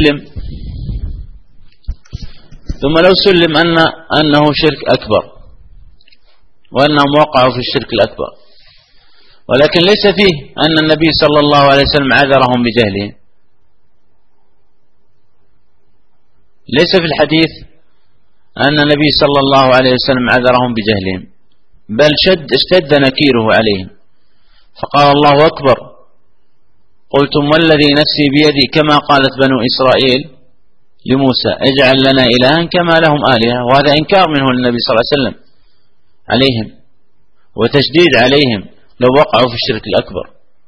لو سلم أنه شرك أكبر وأنهم وقعوا في الشرك الأكبر، ولكن ليس فيه أن النبي صلى الله عليه وسلم عذرهم بجهلهم، ليس في الحديث أن النبي صلى الله عليه وسلم عذرهم بجهلهم، بل اشتد نكيره عليهم، فقال الله أكبر قلتم والذي نفسي بيدي كما قالت بنو إسرائيل لموسى اجعل لنا إلها كما لهم آلهة، وهذا إنكار منه للنبي صلى الله عليه وسلم عليهم وتشديد عليهم لو وقعوا في الشرك الأكبر.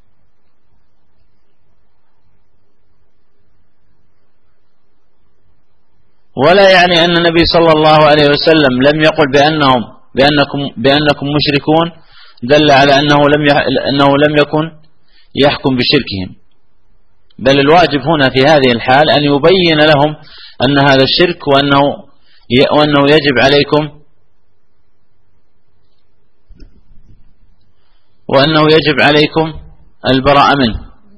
ولا يعني أن النبي صلى الله عليه وسلم لم يقل بأنكم مشركون، دل على أنه لم يكن يحكم بشركهم، بل الواجب هنا في هذه الحال أن يبين لهم أن هذا الشرك وأنه يجب عليكم البراءة منه.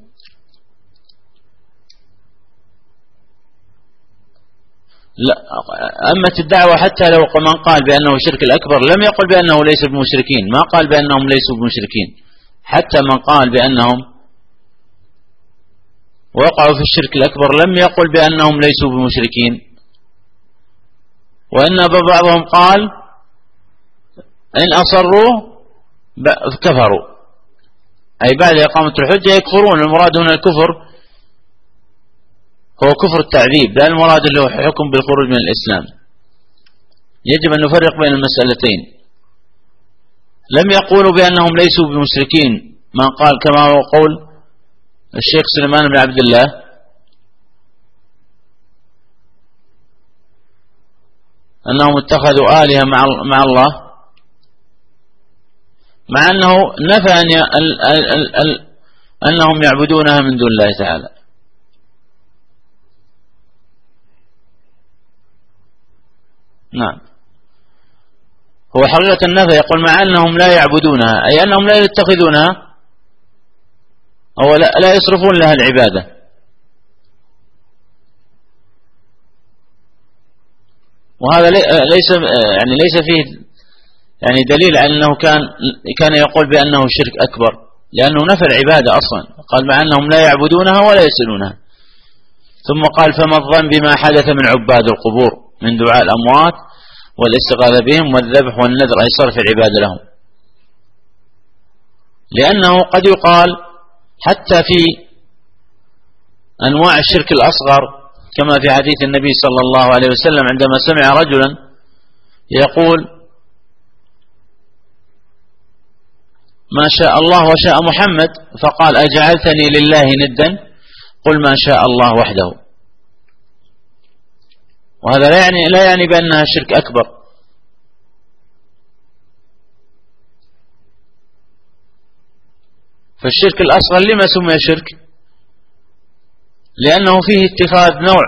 لا، أما الدعوة حتى لو من قال بأنه شرك الأكبر لم يقل بأنه ليس بمشركين، ما قال بأنهم ليسوا بمشركين، حتى من قال بأنهم وقعوا في الشرك الأكبر لم يقل بأنهم ليسوا بمشركين، وإن بعضهم قال إن أصروا كفروا، أي بعد إقامة الحجة يكفرون. المراد هنا الكفر هو كفر التعذيب، لا المراد اللي هو حكم بالخروج من الإسلام. يجب أن نفرق بين المسألتين. لم يقولوا بأنهم ليسوا بمشركين، من قال كما هو قول الشيخ سليمان بن عبد الله أنهم اتخذوا آلهة مع الله، مع أنه نفى أنهم يعبدونها من دون الله تعالى. نعم، هو حقيقة النفي يقول مع أنهم لا يعبدونها، أي أنهم لا يتخذونها أو لا يصرفون لها العبادة. وهذا ليس فيه دليل على أنه كان يقول بأنه شرك أكبر، لأنه نفى العبادة أصلا، قال مع أنهم لا يعبدونها ولا يسألونها. ثم قال فما الظن بما حدث من عباد القبور من دعاء الأموات والاستغاثة بهم والذبح والنذر، أي صرف العبادة لهم. لأنه قد يقال حتى في أنواع الشرك الأصغر كما في حديث النبي صلى الله عليه وسلم عندما سمع رجلا يقول ما شاء الله وشاء محمد، فقال أجعلتني لله ندا، قل ما شاء الله وحده. وهذا لا يعني بأنها شرك أكبر. فالشرك الأصغر لما سمي شرك؟ لأنه فيه اتخاذ نوع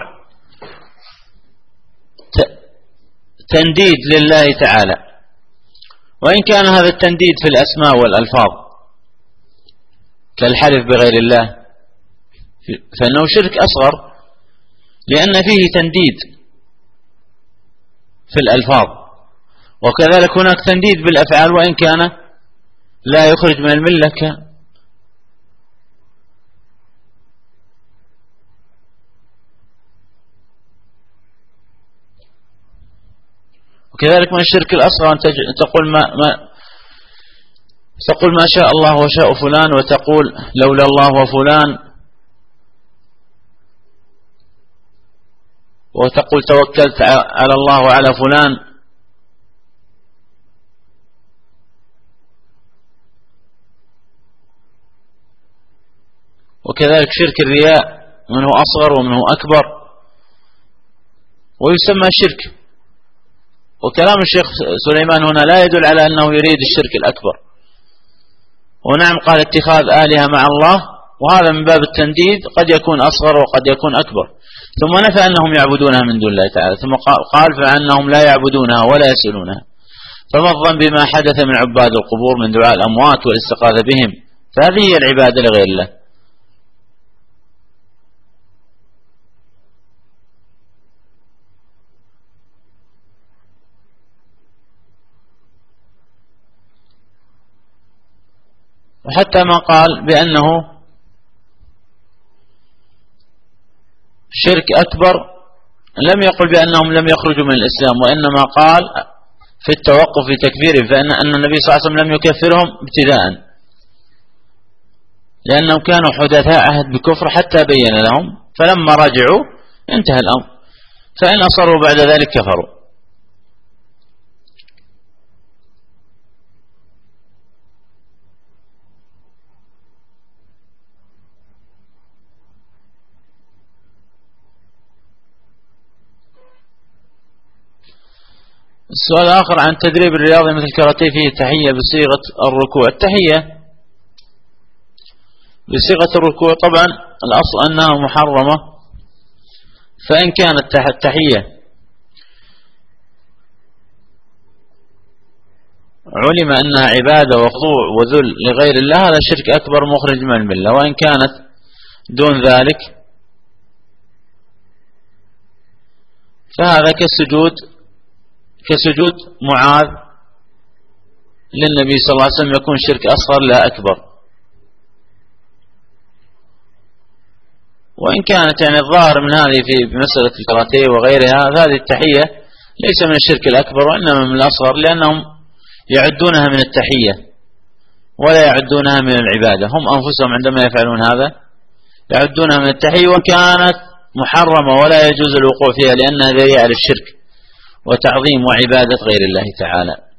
تنديد لله تعالى، وإن كان هذا التنديد في الأسماء والألفاظ، كالحلف بغير الله، فإنه شرك أصغر لأن فيه تنديد في الألفاظ، وكذلك هناك تنديد بالأفعال وإن كان لا يخرج من الملة. وكذلك من الشرك الأصغر أن تقول ما شاء الله وشاء فلان، وتقول لولا الله وفلان، وتقول توكلت على الله وعلى فلان. وكذلك شرك الرياء منه أصغر ومنه أكبر ويسمى شرك. وكلام الشيخ سليمان هنا لا يدل على أنه يريد الشرك الأكبر. ونعم قال اتخاذ آلهة مع الله، وهذا من باب التنديد، قد يكون أصغر وقد يكون أكبر. ثم نفى أنهم يعبدونها من دون الله تعالى، ثم قال فأنهم لا يعبدونها ولا يسألونها. فما الظن بما حدث من عباد القبور من دعاء الأموات والاستغاثة بهم؟ فهذه هي العبادة لغير الله. وحتى ما قال بأنه شرك أكبر لم يقل بأنهم لم يخرجوا من الإسلام، وإنما قال في التوقف في تكفيرهم، فإن النبي صلى الله عليه وسلم لم يكفرهم ابتداء لأنهم كانوا حدثاء عهد بكفر حتى بين لهم، فلما رجعوا انتهى الأمر، فإن أصروا بعد ذلك كفروا. السؤال الآخر عن تدريب الرياضي مثل الكاراتيه فيه تحية بصيغة الركوع. التحية بصيغة الركوع طبعا الأصل أنها محرمة، فإن كانت التحية علم أنها عبادة وخضوع وذل لغير الله هذا شرك أكبر مخرج من الملة، وإن كانت دون ذلك فهذا كسجود معاذ للنبي صلى الله عليه وسلم يكون شرك أصغر لا أكبر. وإن كانت يعني الظاهر من هذه في مسألة الكاراتيه وغيرها هذه التحية ليس من الشرك الأكبر وإنما من الأصغر، لأنهم يعدونها من التحية ولا يعدونها من العبادة، هم أنفسهم عندما يفعلون هذا يعدونها من التحية، وكانت محرمة ولا يجوز الوقوع فيها لأنها ذريعة للشرك وتعظيم وعبادة غير الله تعالى.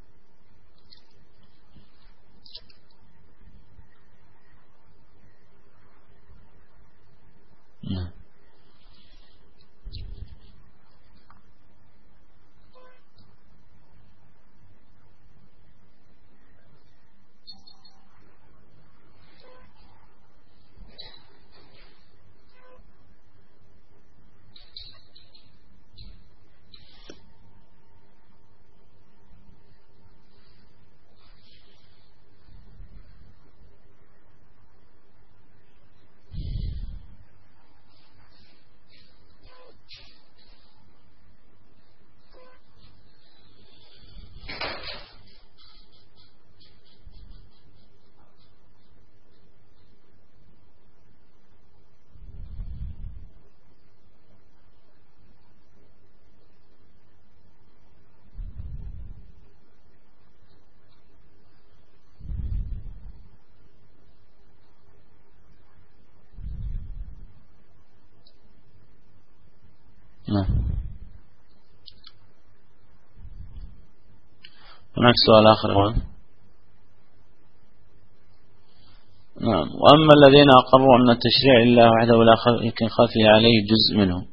هناك سؤال آخر. نعم. وأما الذين أقروا أن التشريع لله وحده ولا خفي عليه جزء منه.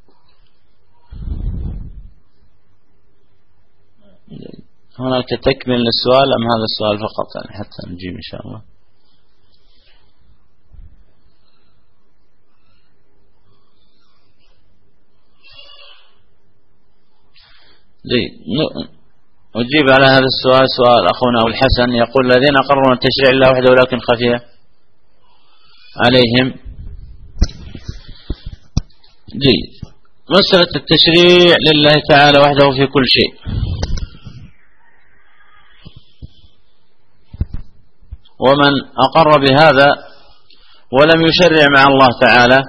هناك تكمل للسؤال أم هذا السؤال فقط يعني حتى نجيب إن شاء الله؟ أجيب على هذا السؤال. سؤال أخونا أبو الحسن يقول الذين أقروا التشريع لله وحده ولكن خفية عليهم. جيد. مسألة التشريع لله تعالى وحده في كل شيء، ومن أقر بهذا ولم يشرع مع الله تعالى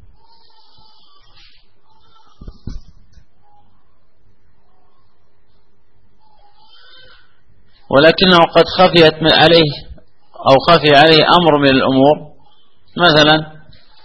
ولكنه قد خفيت عليه أو خفي عليه أمر من الأمور، مثلا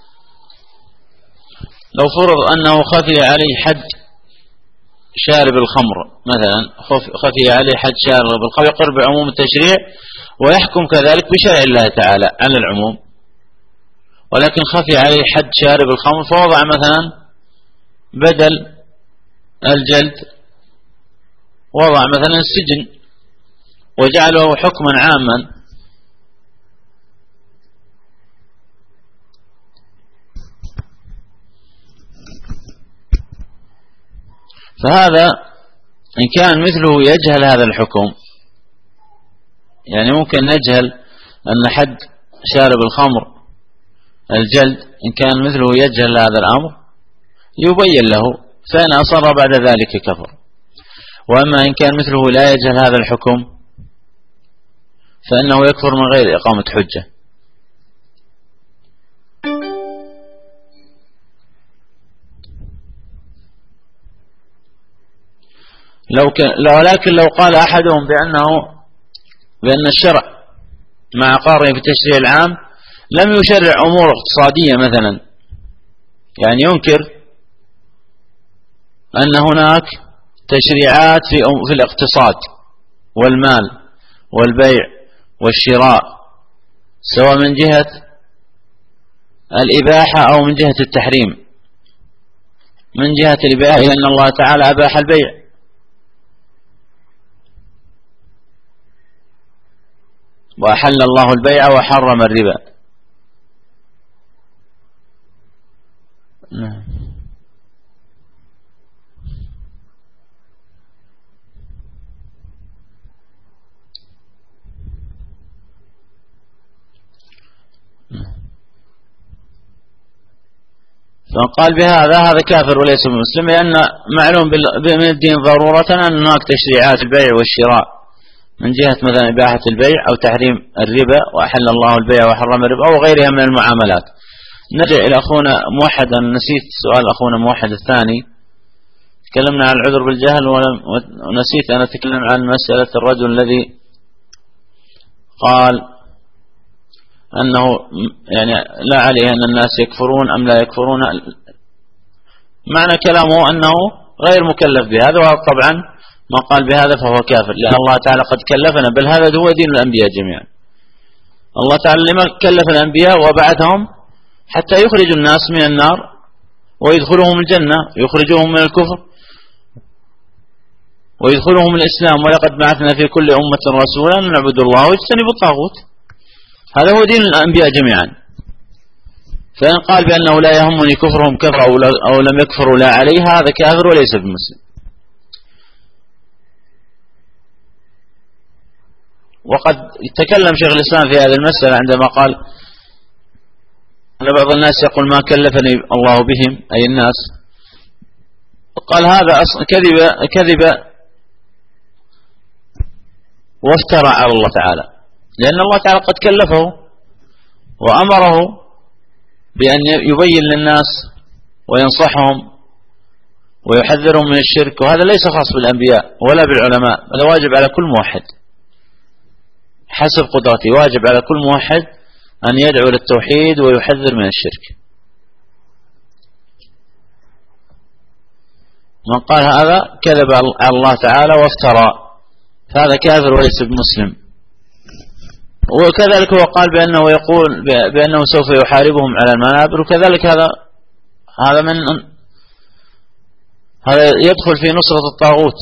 لو فرض أنه خفي عليه حد شارب الخمر، مثلا خفي عليه حد شارب الخمر، يقر بعموم التشريع ويحكم كذلك بشرع الله تعالى على العموم. ولكن خفي عليه حد شارب الخمر فوضع مثلا بدل الجلد وضع مثلا السجن وجعله حكما عاما، فهذا إن كان مثله يجهل هذا الحكم، يعني ممكن نجهل أن حد شارب الخمر الجلد، إن كان مثله يجهل هذا الأمر يبين له، فإن أصر بعد ذلك كفر. وأما إن كان مثله لا يجهل هذا الحكم فإنه يكفر من غير إقامة حجة. ولكن لو قال أحدهم بأن الشرع مع قاره في التشريع العام لم يشرع أمور اقتصادية مثلا، يعني ينكر أن هناك تشريعات في الاقتصاد والمال والبيع والشراء، سواء من جهة الإباحة أو من جهة التحريم. من جهة الإباحة لأن الله تعالى أباح البيع، وأحل الله البيع وحرم الربا. فقال بهذا هذا كافر وليس مسلم، لأن معلوم من الدين ضرورة أن هناك تشريعات البيع والشراء من جهة مثلا إباحة البيع أو تحريم الربا، وأحل الله البيع وحرم الربا أو غيرها من المعاملات. نرجع إلى أخونا موحد، أنا نسيت سؤال أخونا موحد الثاني، تكلمنا عن العذر بالجهل ونسيت أن أتكلم عن مسألة الرجل الذي قال أنه يعني لا عليه أن الناس يكفرون أم لا يكفرون. معنى كلامه أنه غير مكلف بهذا، وطبعا ما قال بهذا فهو كافر، لأن الله تعالى قد كلفنا، بل هذا هو دين الأنبياء جميعا. الله تعالى لما كلف الأنبياء وبعثهم حتى يخرج الناس من النار ويدخلهم الجنة، يخرجهم من الكفر ويدخلهم الإسلام. ولقد بعثنا في كل أمة رسولا أن نعبدوا الله واجتنبوا الطاغوت، هذا هو دين الأنبياء جميعا. فإن قال بأنه لا يهمني كفرهم كفر أو لم يكفروا لا عليه، هذا كافر وليس بمسلم. وقد تكلم شيخ الإسلام في هذه المسألة عندما قال أن بعض الناس يقول ما كلفني الله بهم، أي الناس، قال هذا كذب وافترى على الله تعالى، لأن الله تعالى قد كلفه وأمره بأن يبين للناس وينصحهم ويحذرهم من الشرك، وهذا ليس خاص بالأنبياء ولا بالعلماء، هذا واجب على كل موحد حسب قدرته. واجب على كل موحد أن يدعو للتوحيد ويحذر من الشرك. من قال هذا كذب على الله تعالى وافترى، هذا كافر وليس بمسلم. وكذلك هو قال بأنه يقول بأنه سوف يحاربهم على المنابر، وكذلك هذا يدخل في نصرة الطاغوت،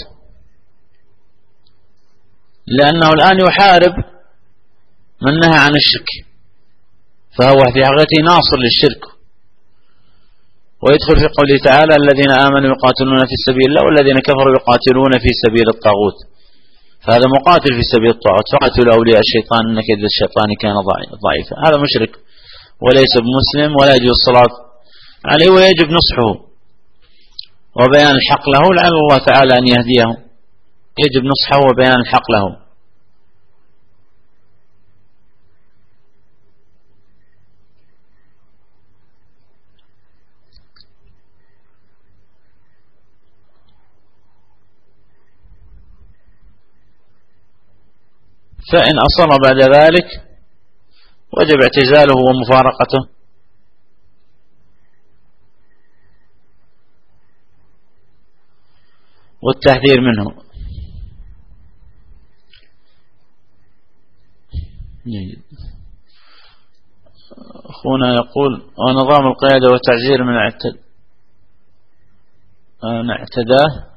لأنه الآن يحارب من نهى عن الشرك، فهو في حقيقته ناصر للشرك. ويدخل في قوله تعالى الذين آمنوا يقاتلون في سبيل الله والذين كفروا يقاتلون في سبيل الطاغوت، فهذا مقاتل في سبيل الطاغوت. فقاتلوا أولياء الشيطان إن كيد الشيطان كان ضعيفا، هذا مشرك وليس بمسلم ولا يجوز الصلاة عليه، ويجب نصحه وبيان الحق له، لعل الله تعالى أن يهديه. يجب نصحه وبيان الحق له. فإن أصر بعد ذلك وجب اعتزاله ومفارقته والتحذير منه. أخونا يقول: ونظام القيادة والتعزير من اعتداه.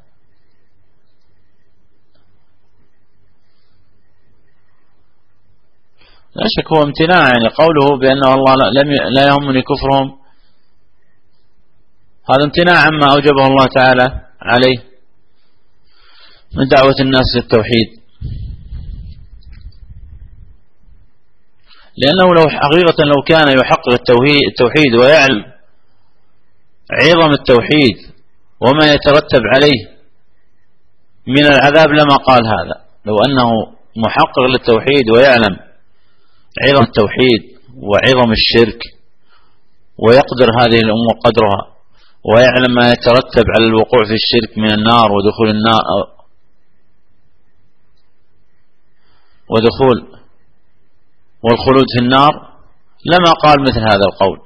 لا شك هو امتناع، يعني قوله بأنه الله لا يهمني كفرهم، هذا امتناع عما أوجبه الله تعالى عليه من دعوة الناس للتوحيد. لأنه لو حقيقة لو كان يحقق التوحيد ويعلم عظم التوحيد وما يترتب عليه من العذاب لما قال هذا. لو أنه محقق للتوحيد ويعلم عظم التوحيد وعظم الشرك ويقدر هذه الأمور قدرها، ويعلم ما يترتب على الوقوع في الشرك من النار ودخول والخلود في النار، لما قال مثل هذا القول.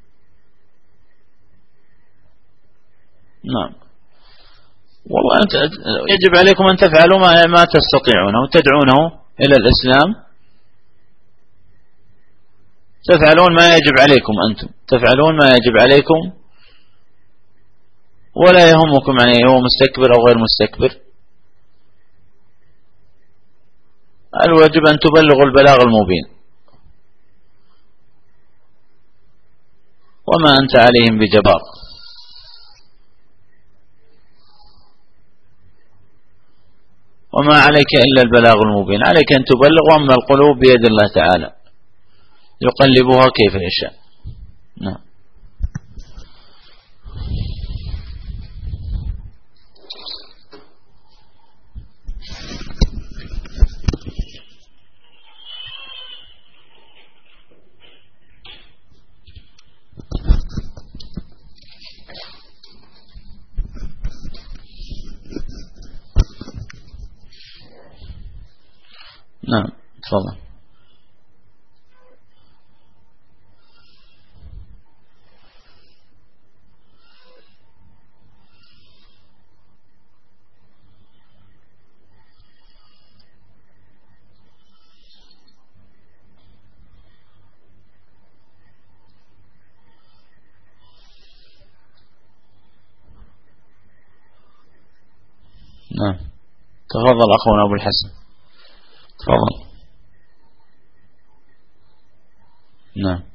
نعم. والله يجب عليكم أن تفعلوا ما تستطيعونه وتدعونه إلى الإسلام. تفعلون ما يجب عليكم، أنتم تفعلون ما يجب عليكم، ولا يهمكم يعني هو مستكبر أو غير مستكبر. الواجب أن تبلغوا البلاغ المبين، وما أنت عليهم بجبار. وما عليك إلا البلاغ المبين، عليك أن تبلغ، وأما القلوب بيد الله تعالى يقلبها كيف يشاء. نعم. نعم تفضل. نعم تفضل أخونا أبو الحسن، تفضل. نعم.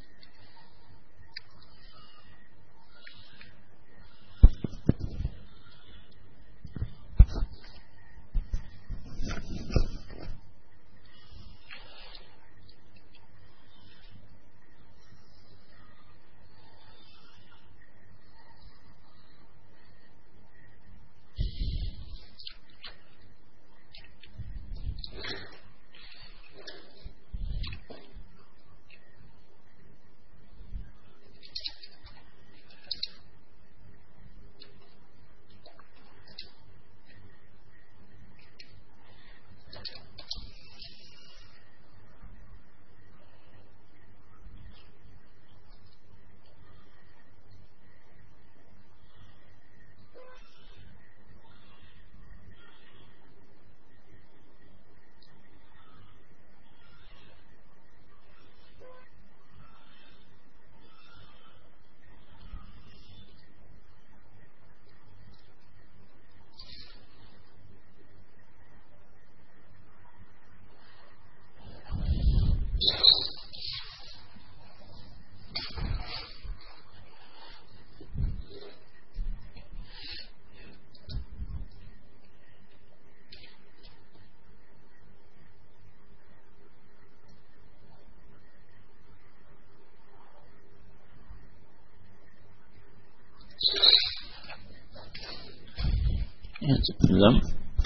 يتكلم.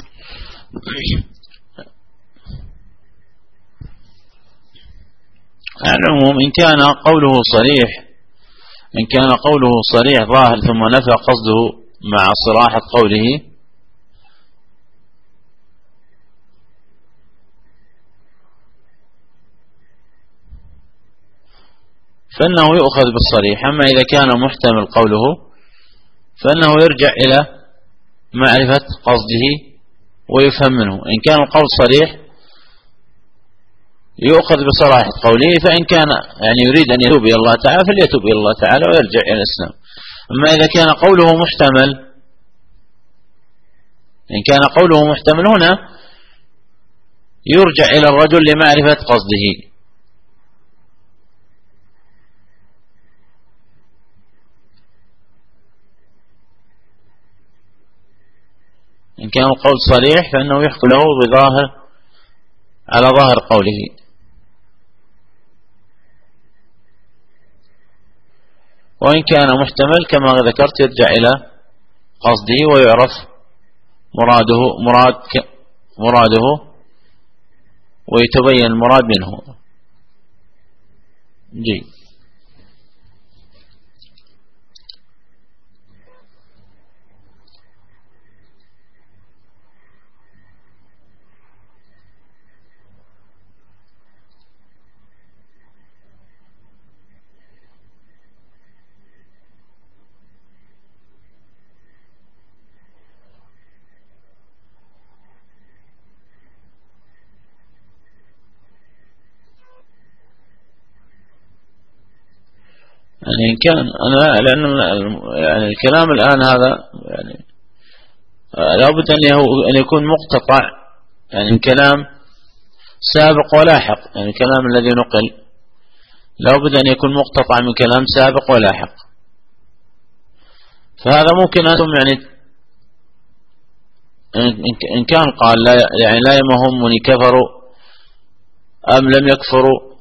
على العموم إن كان قوله صريح ظاهر ثم نفى قصده مع صراحة قوله فإنه يؤخذ بالصريح. أما إذا كان محتمل قوله فإنه يرجع إلى معرفة قصده ويفهم منه. إن كان القول صريح يؤخذ بصراحة قوله، فإن كان يعني يريد أن يتوب إلى الله تعالى فليتوب إلى الله تعالى ويرجع إلى الإسلام. أما إذا كان قوله محتمل، إن كان قوله محتمل هنا يرجع إلى الرجل لمعرفة قصده. إن كان القول صريح فإنه يحكم له على ظاهر قوله. وإن كان محتمل كما ذكرت يرجع إلى قصده ويعرف مراده ويتبين المراد منه. جيد. يعني إن كان لأن يعني الكلام الآن هذا يعني لابد أن يكون مقتطع، يعني كلام سابق ولاحق. يعني الكلام الذي نقل لابد أن يكون مقتطع من كلام سابق ولاحق. فهذا ممكن أنتم يعني إن كان قال لا يعني لا يهمني كفروا أم لم يكفروا،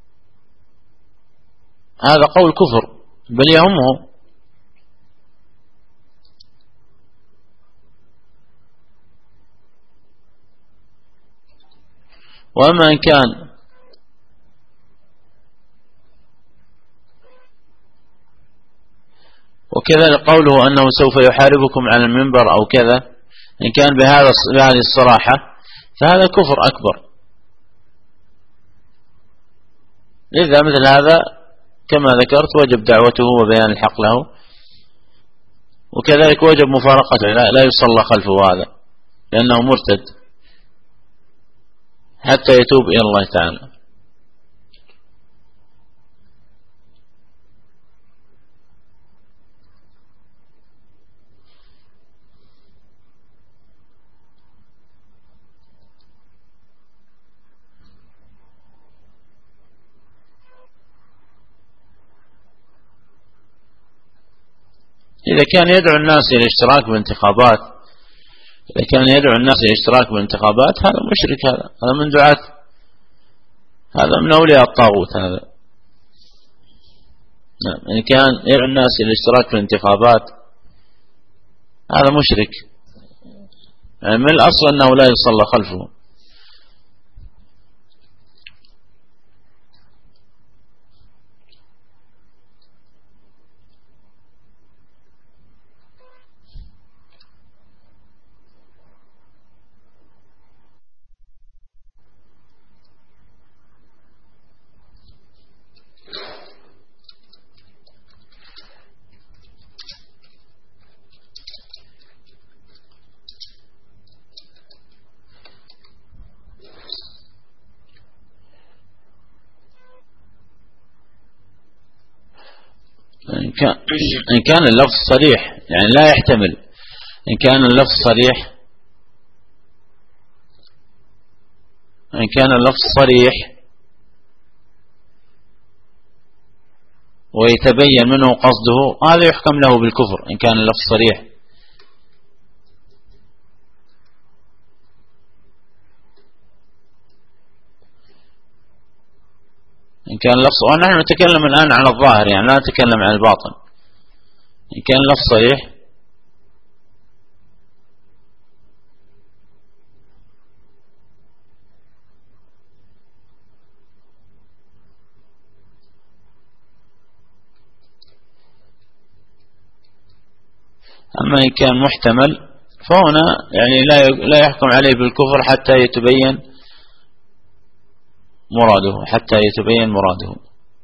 هذا قول كفر بل يهمه. وأما إن كان وكذلك قوله أنه سوف يحاربكم على المنبر أو كذا، إن كان بهذه الصراحة فهذا كفر أكبر. لذا مثل هذا كما ذكرت وجب دعوته وبيان الحق له، وكذلك وجب مفارقته، لا يصلى خلفه هذا لأنه مرتد حتى يتوب إلى الله تعالى. إذا كان يدعو الناس إلى الاشتراك بالانتخابات، هذا مشرك، هذا من دعاة، هذا من أولياء الطاغوت هذا. نعم. إن كان يدعو الناس إلى الاشتراك بالانتخابات هذا مشرك، يعني من الأصل أنه لا يصلى خلفه. إن كان اللفظ صريح يعني لا يحتمل، إن كان اللفظ صريح ويتبين منه قصده هذا يحكم له بالكفر. إن كان اللفظ صريح، إن كان اللفظ، ونحن نتكلم الآن عن الظاهر يعني لا نتكلم عن الباطن. إن كان اللفظ صريح أما إن كان محتمل فهنا يعني لا يحكم عليه بالكفر حتى يتبين مراده.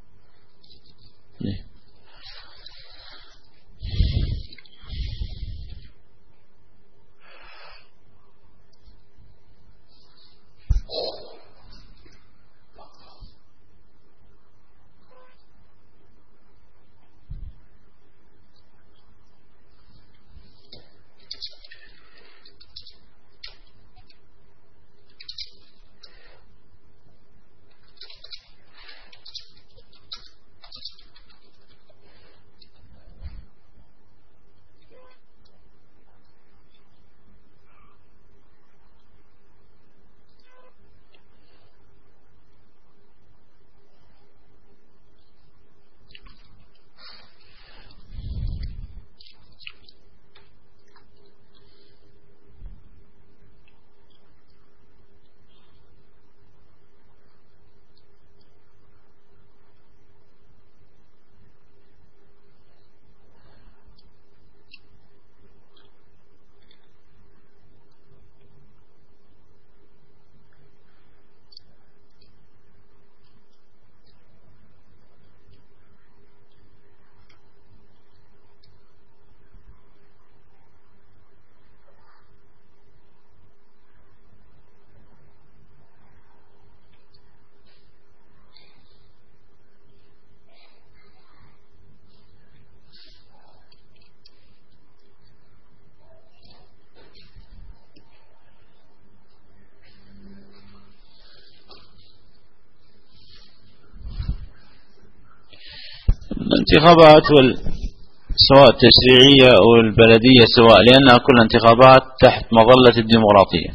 الانتخابات سواء التشريعية أو البلدية سواء، لأنها كل انتخابات تحت مظلة الديمقراطية،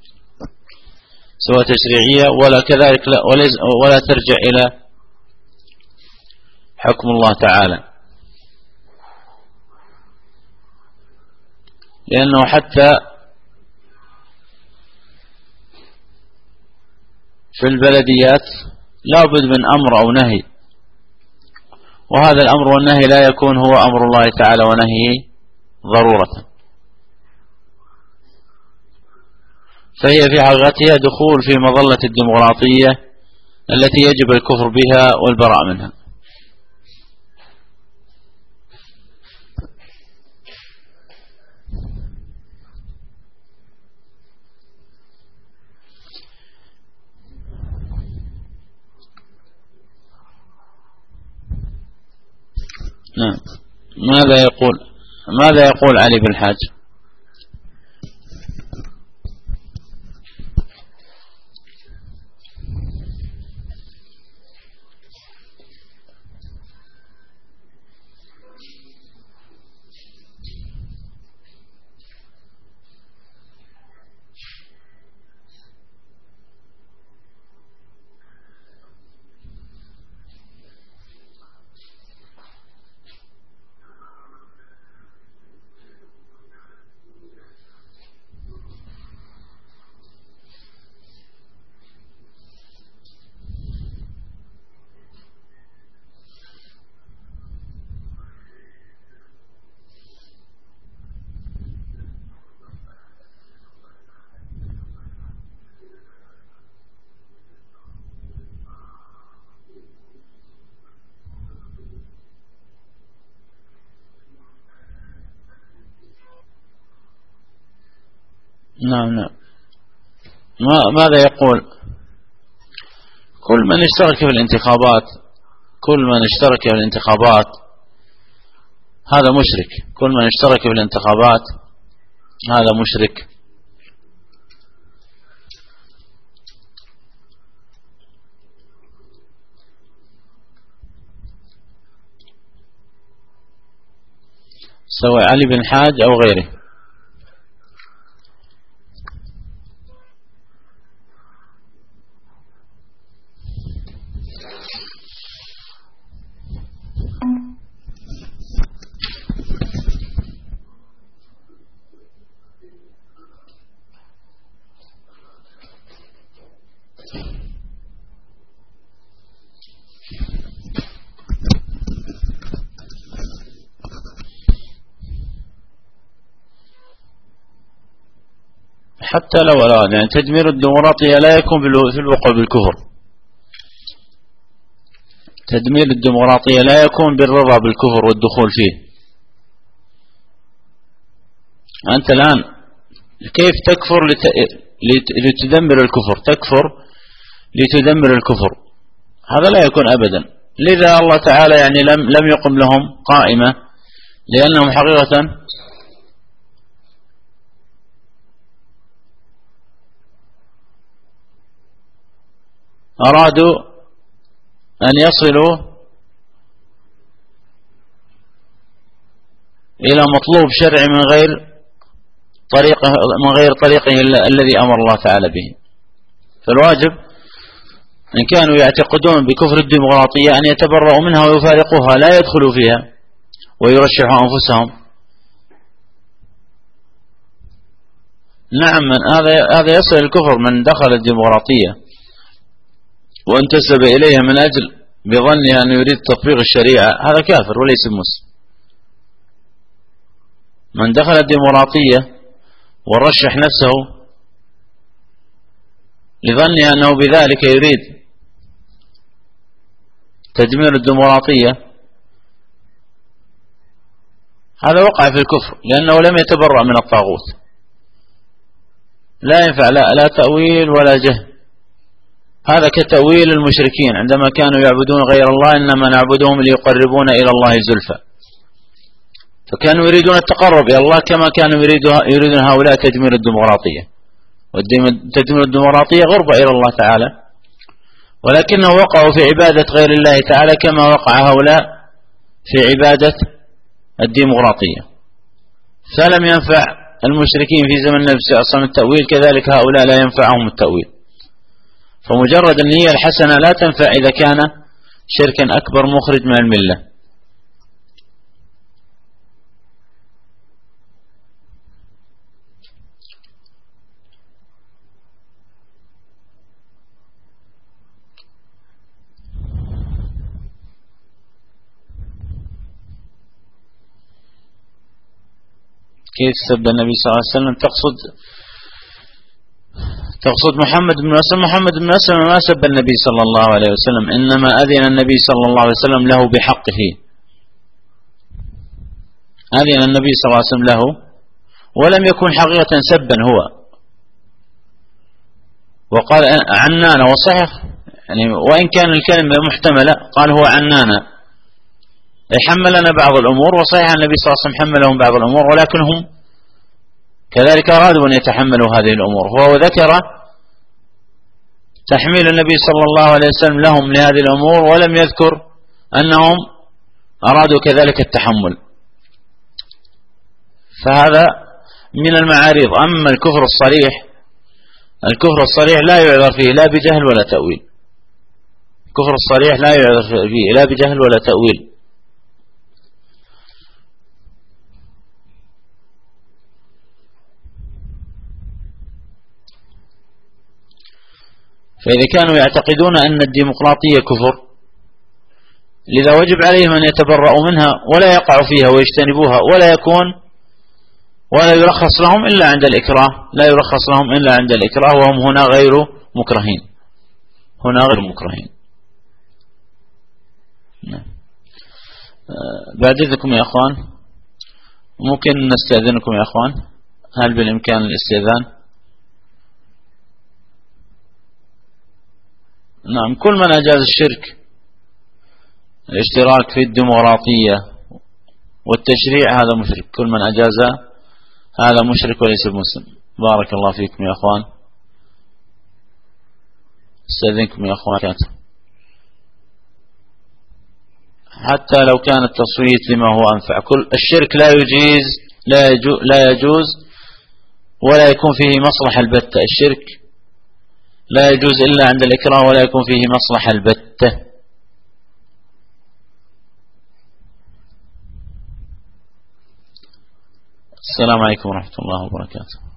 سواء تشريعية ولا كذلك ولا ترجع إلى حكم الله تعالى، لأنه حتى في البلديات لا بد من أمر أو نهي، وهذا الأمر والنهي لا يكون هو أمر الله تعالى ونهيه ضرورة، فهي في حقيقتها دخول في مظلة الديمقراطية التي يجب الكفر بها والبراء منها. نعم. ماذا يقول علي بن الحاج؟ نعم. ماذا يقول؟ كل من اشترك في الانتخابات هذا مشرك. كل من اشترك في الانتخابات هذا مشرك. سواء علي بن حاج أو غيره. حتى لو أراد، يعني تدمير الديمقراطية لا يكون في الوقوع بالكفر. تدمير الديمقراطية لا يكون بالرضا بالكفر والدخول فيه. أنت الآن كيف تكفر لتدمر الكفر؟ تكفر لتدمر الكفر، هذا لا يكون أبدا. لذا الله تعالى يعني لم يقم لهم قائمة، لأنهم حقيقة أرادوا أن يصلوا إلى مطلوب شرعي من غير طريقه الذي أمر الله تعالى به. فالواجب إن كانوا يعتقدون بكفر الديمقراطية أن يتبرؤوا منها ويفارقوها، لا يدخلوا فيها ويرشحوا أنفسهم. نعم، هذا يصل الكفر من دخل الديمقراطية وانتسب إليها من أجل بظنها أنه يريد تطبيق الشريعة، هذا كافر وليس مسلم. من دخل الديمقراطية ورشح نفسه لظنها أنه بذلك يريد تدمير الديمقراطية، هذا وقع في الكفر، لأنه لم يتبرأ من الطاغوت. لا ينفع لا تأويل ولا جهل. هذا كتأويل المشركين عندما كانوا يعبدون غير الله، إنما نعبدهم ليقربون إلى الله زلفى، فكانوا يريدون التقرب إلى الله كما كانوا يريدون هؤلاء تدمير الديمقراطية. وتدمير الديمقراطية غربة إلى الله تعالى، ولكنه وقعوا في عبادة غير الله تعالى كما وقع هؤلاء في عبادة الديمقراطية. فلم ينفع المشركين في زمن النبي صلى الله عليه وسلم التأويل، كذلك هؤلاء لا ينفعهم التأويل. فمجرد النية الحسنة لا تنفع إذا كان شركا أكبر مخرج من الملة. كيف سب النبي صلى الله عليه وسلم؟ تقصد محمد بن مسلم. محمد بن مسلم ما سب النبي صلى الله عليه وسلم، إنما أذن النبي صلى الله عليه وسلم له بحقه. أذن النبي صلى الله عليه وسلم له، ولم يكن حقيقة سبا هو، وقال عنانا. وصحيح يعني وإن كان الكلمة محتملة، قال هو عنانا يحملنا بعض الأمور، وصحيح النبي صلى الله عليه وسلم حملهم بعض الأمور، ولكنهم كذلك أرادوا أن يتحملوا هذه الأمور. هو ذكر تحميل النبي صلى الله عليه وسلم لهم لهذه الأمور، ولم يذكر أنهم أرادوا كذلك التحمل. فهذا من المعارض. أما الكفر الصريح لا يعذر فيه لا بجهل ولا تأويل. الكفر الصريح لا يعذر فيه لا بجهل ولا تأويل. فإذا كانوا يعتقدون أن الديمقراطية كفر، لذا وجب عليهم أن يتبرؤوا منها ولا يقعوا فيها ويجتنبوها، ولا يرخص لهم إلا عند الإكراه. لا يرخص لهم إلا عند الإكراه، وهم هنا غير مكرهين. بعد إذنكم يا أخوان، ممكن نستأذنكم يا أخوان؟ هل بالإمكان الاستئذان؟ نعم، كل من أجاز الشرك، الاشتراك في الديمقراطية والتشريع، هذا مشرك. كل من أجاز هذا مشرك وليس بمسلم. بارك الله فيكم يا أخوان. استأذنكم يا أخوان، حتى لو كان التصويت لما هو أنفع. كل الشرك لا يجوز ولا يكون فيه مصلحة البتة. الشرك لا يجوز إلا عند الإكراه، ولا يكون فيه مصلحة البتة. السلام عليكم ورحمة الله وبركاته.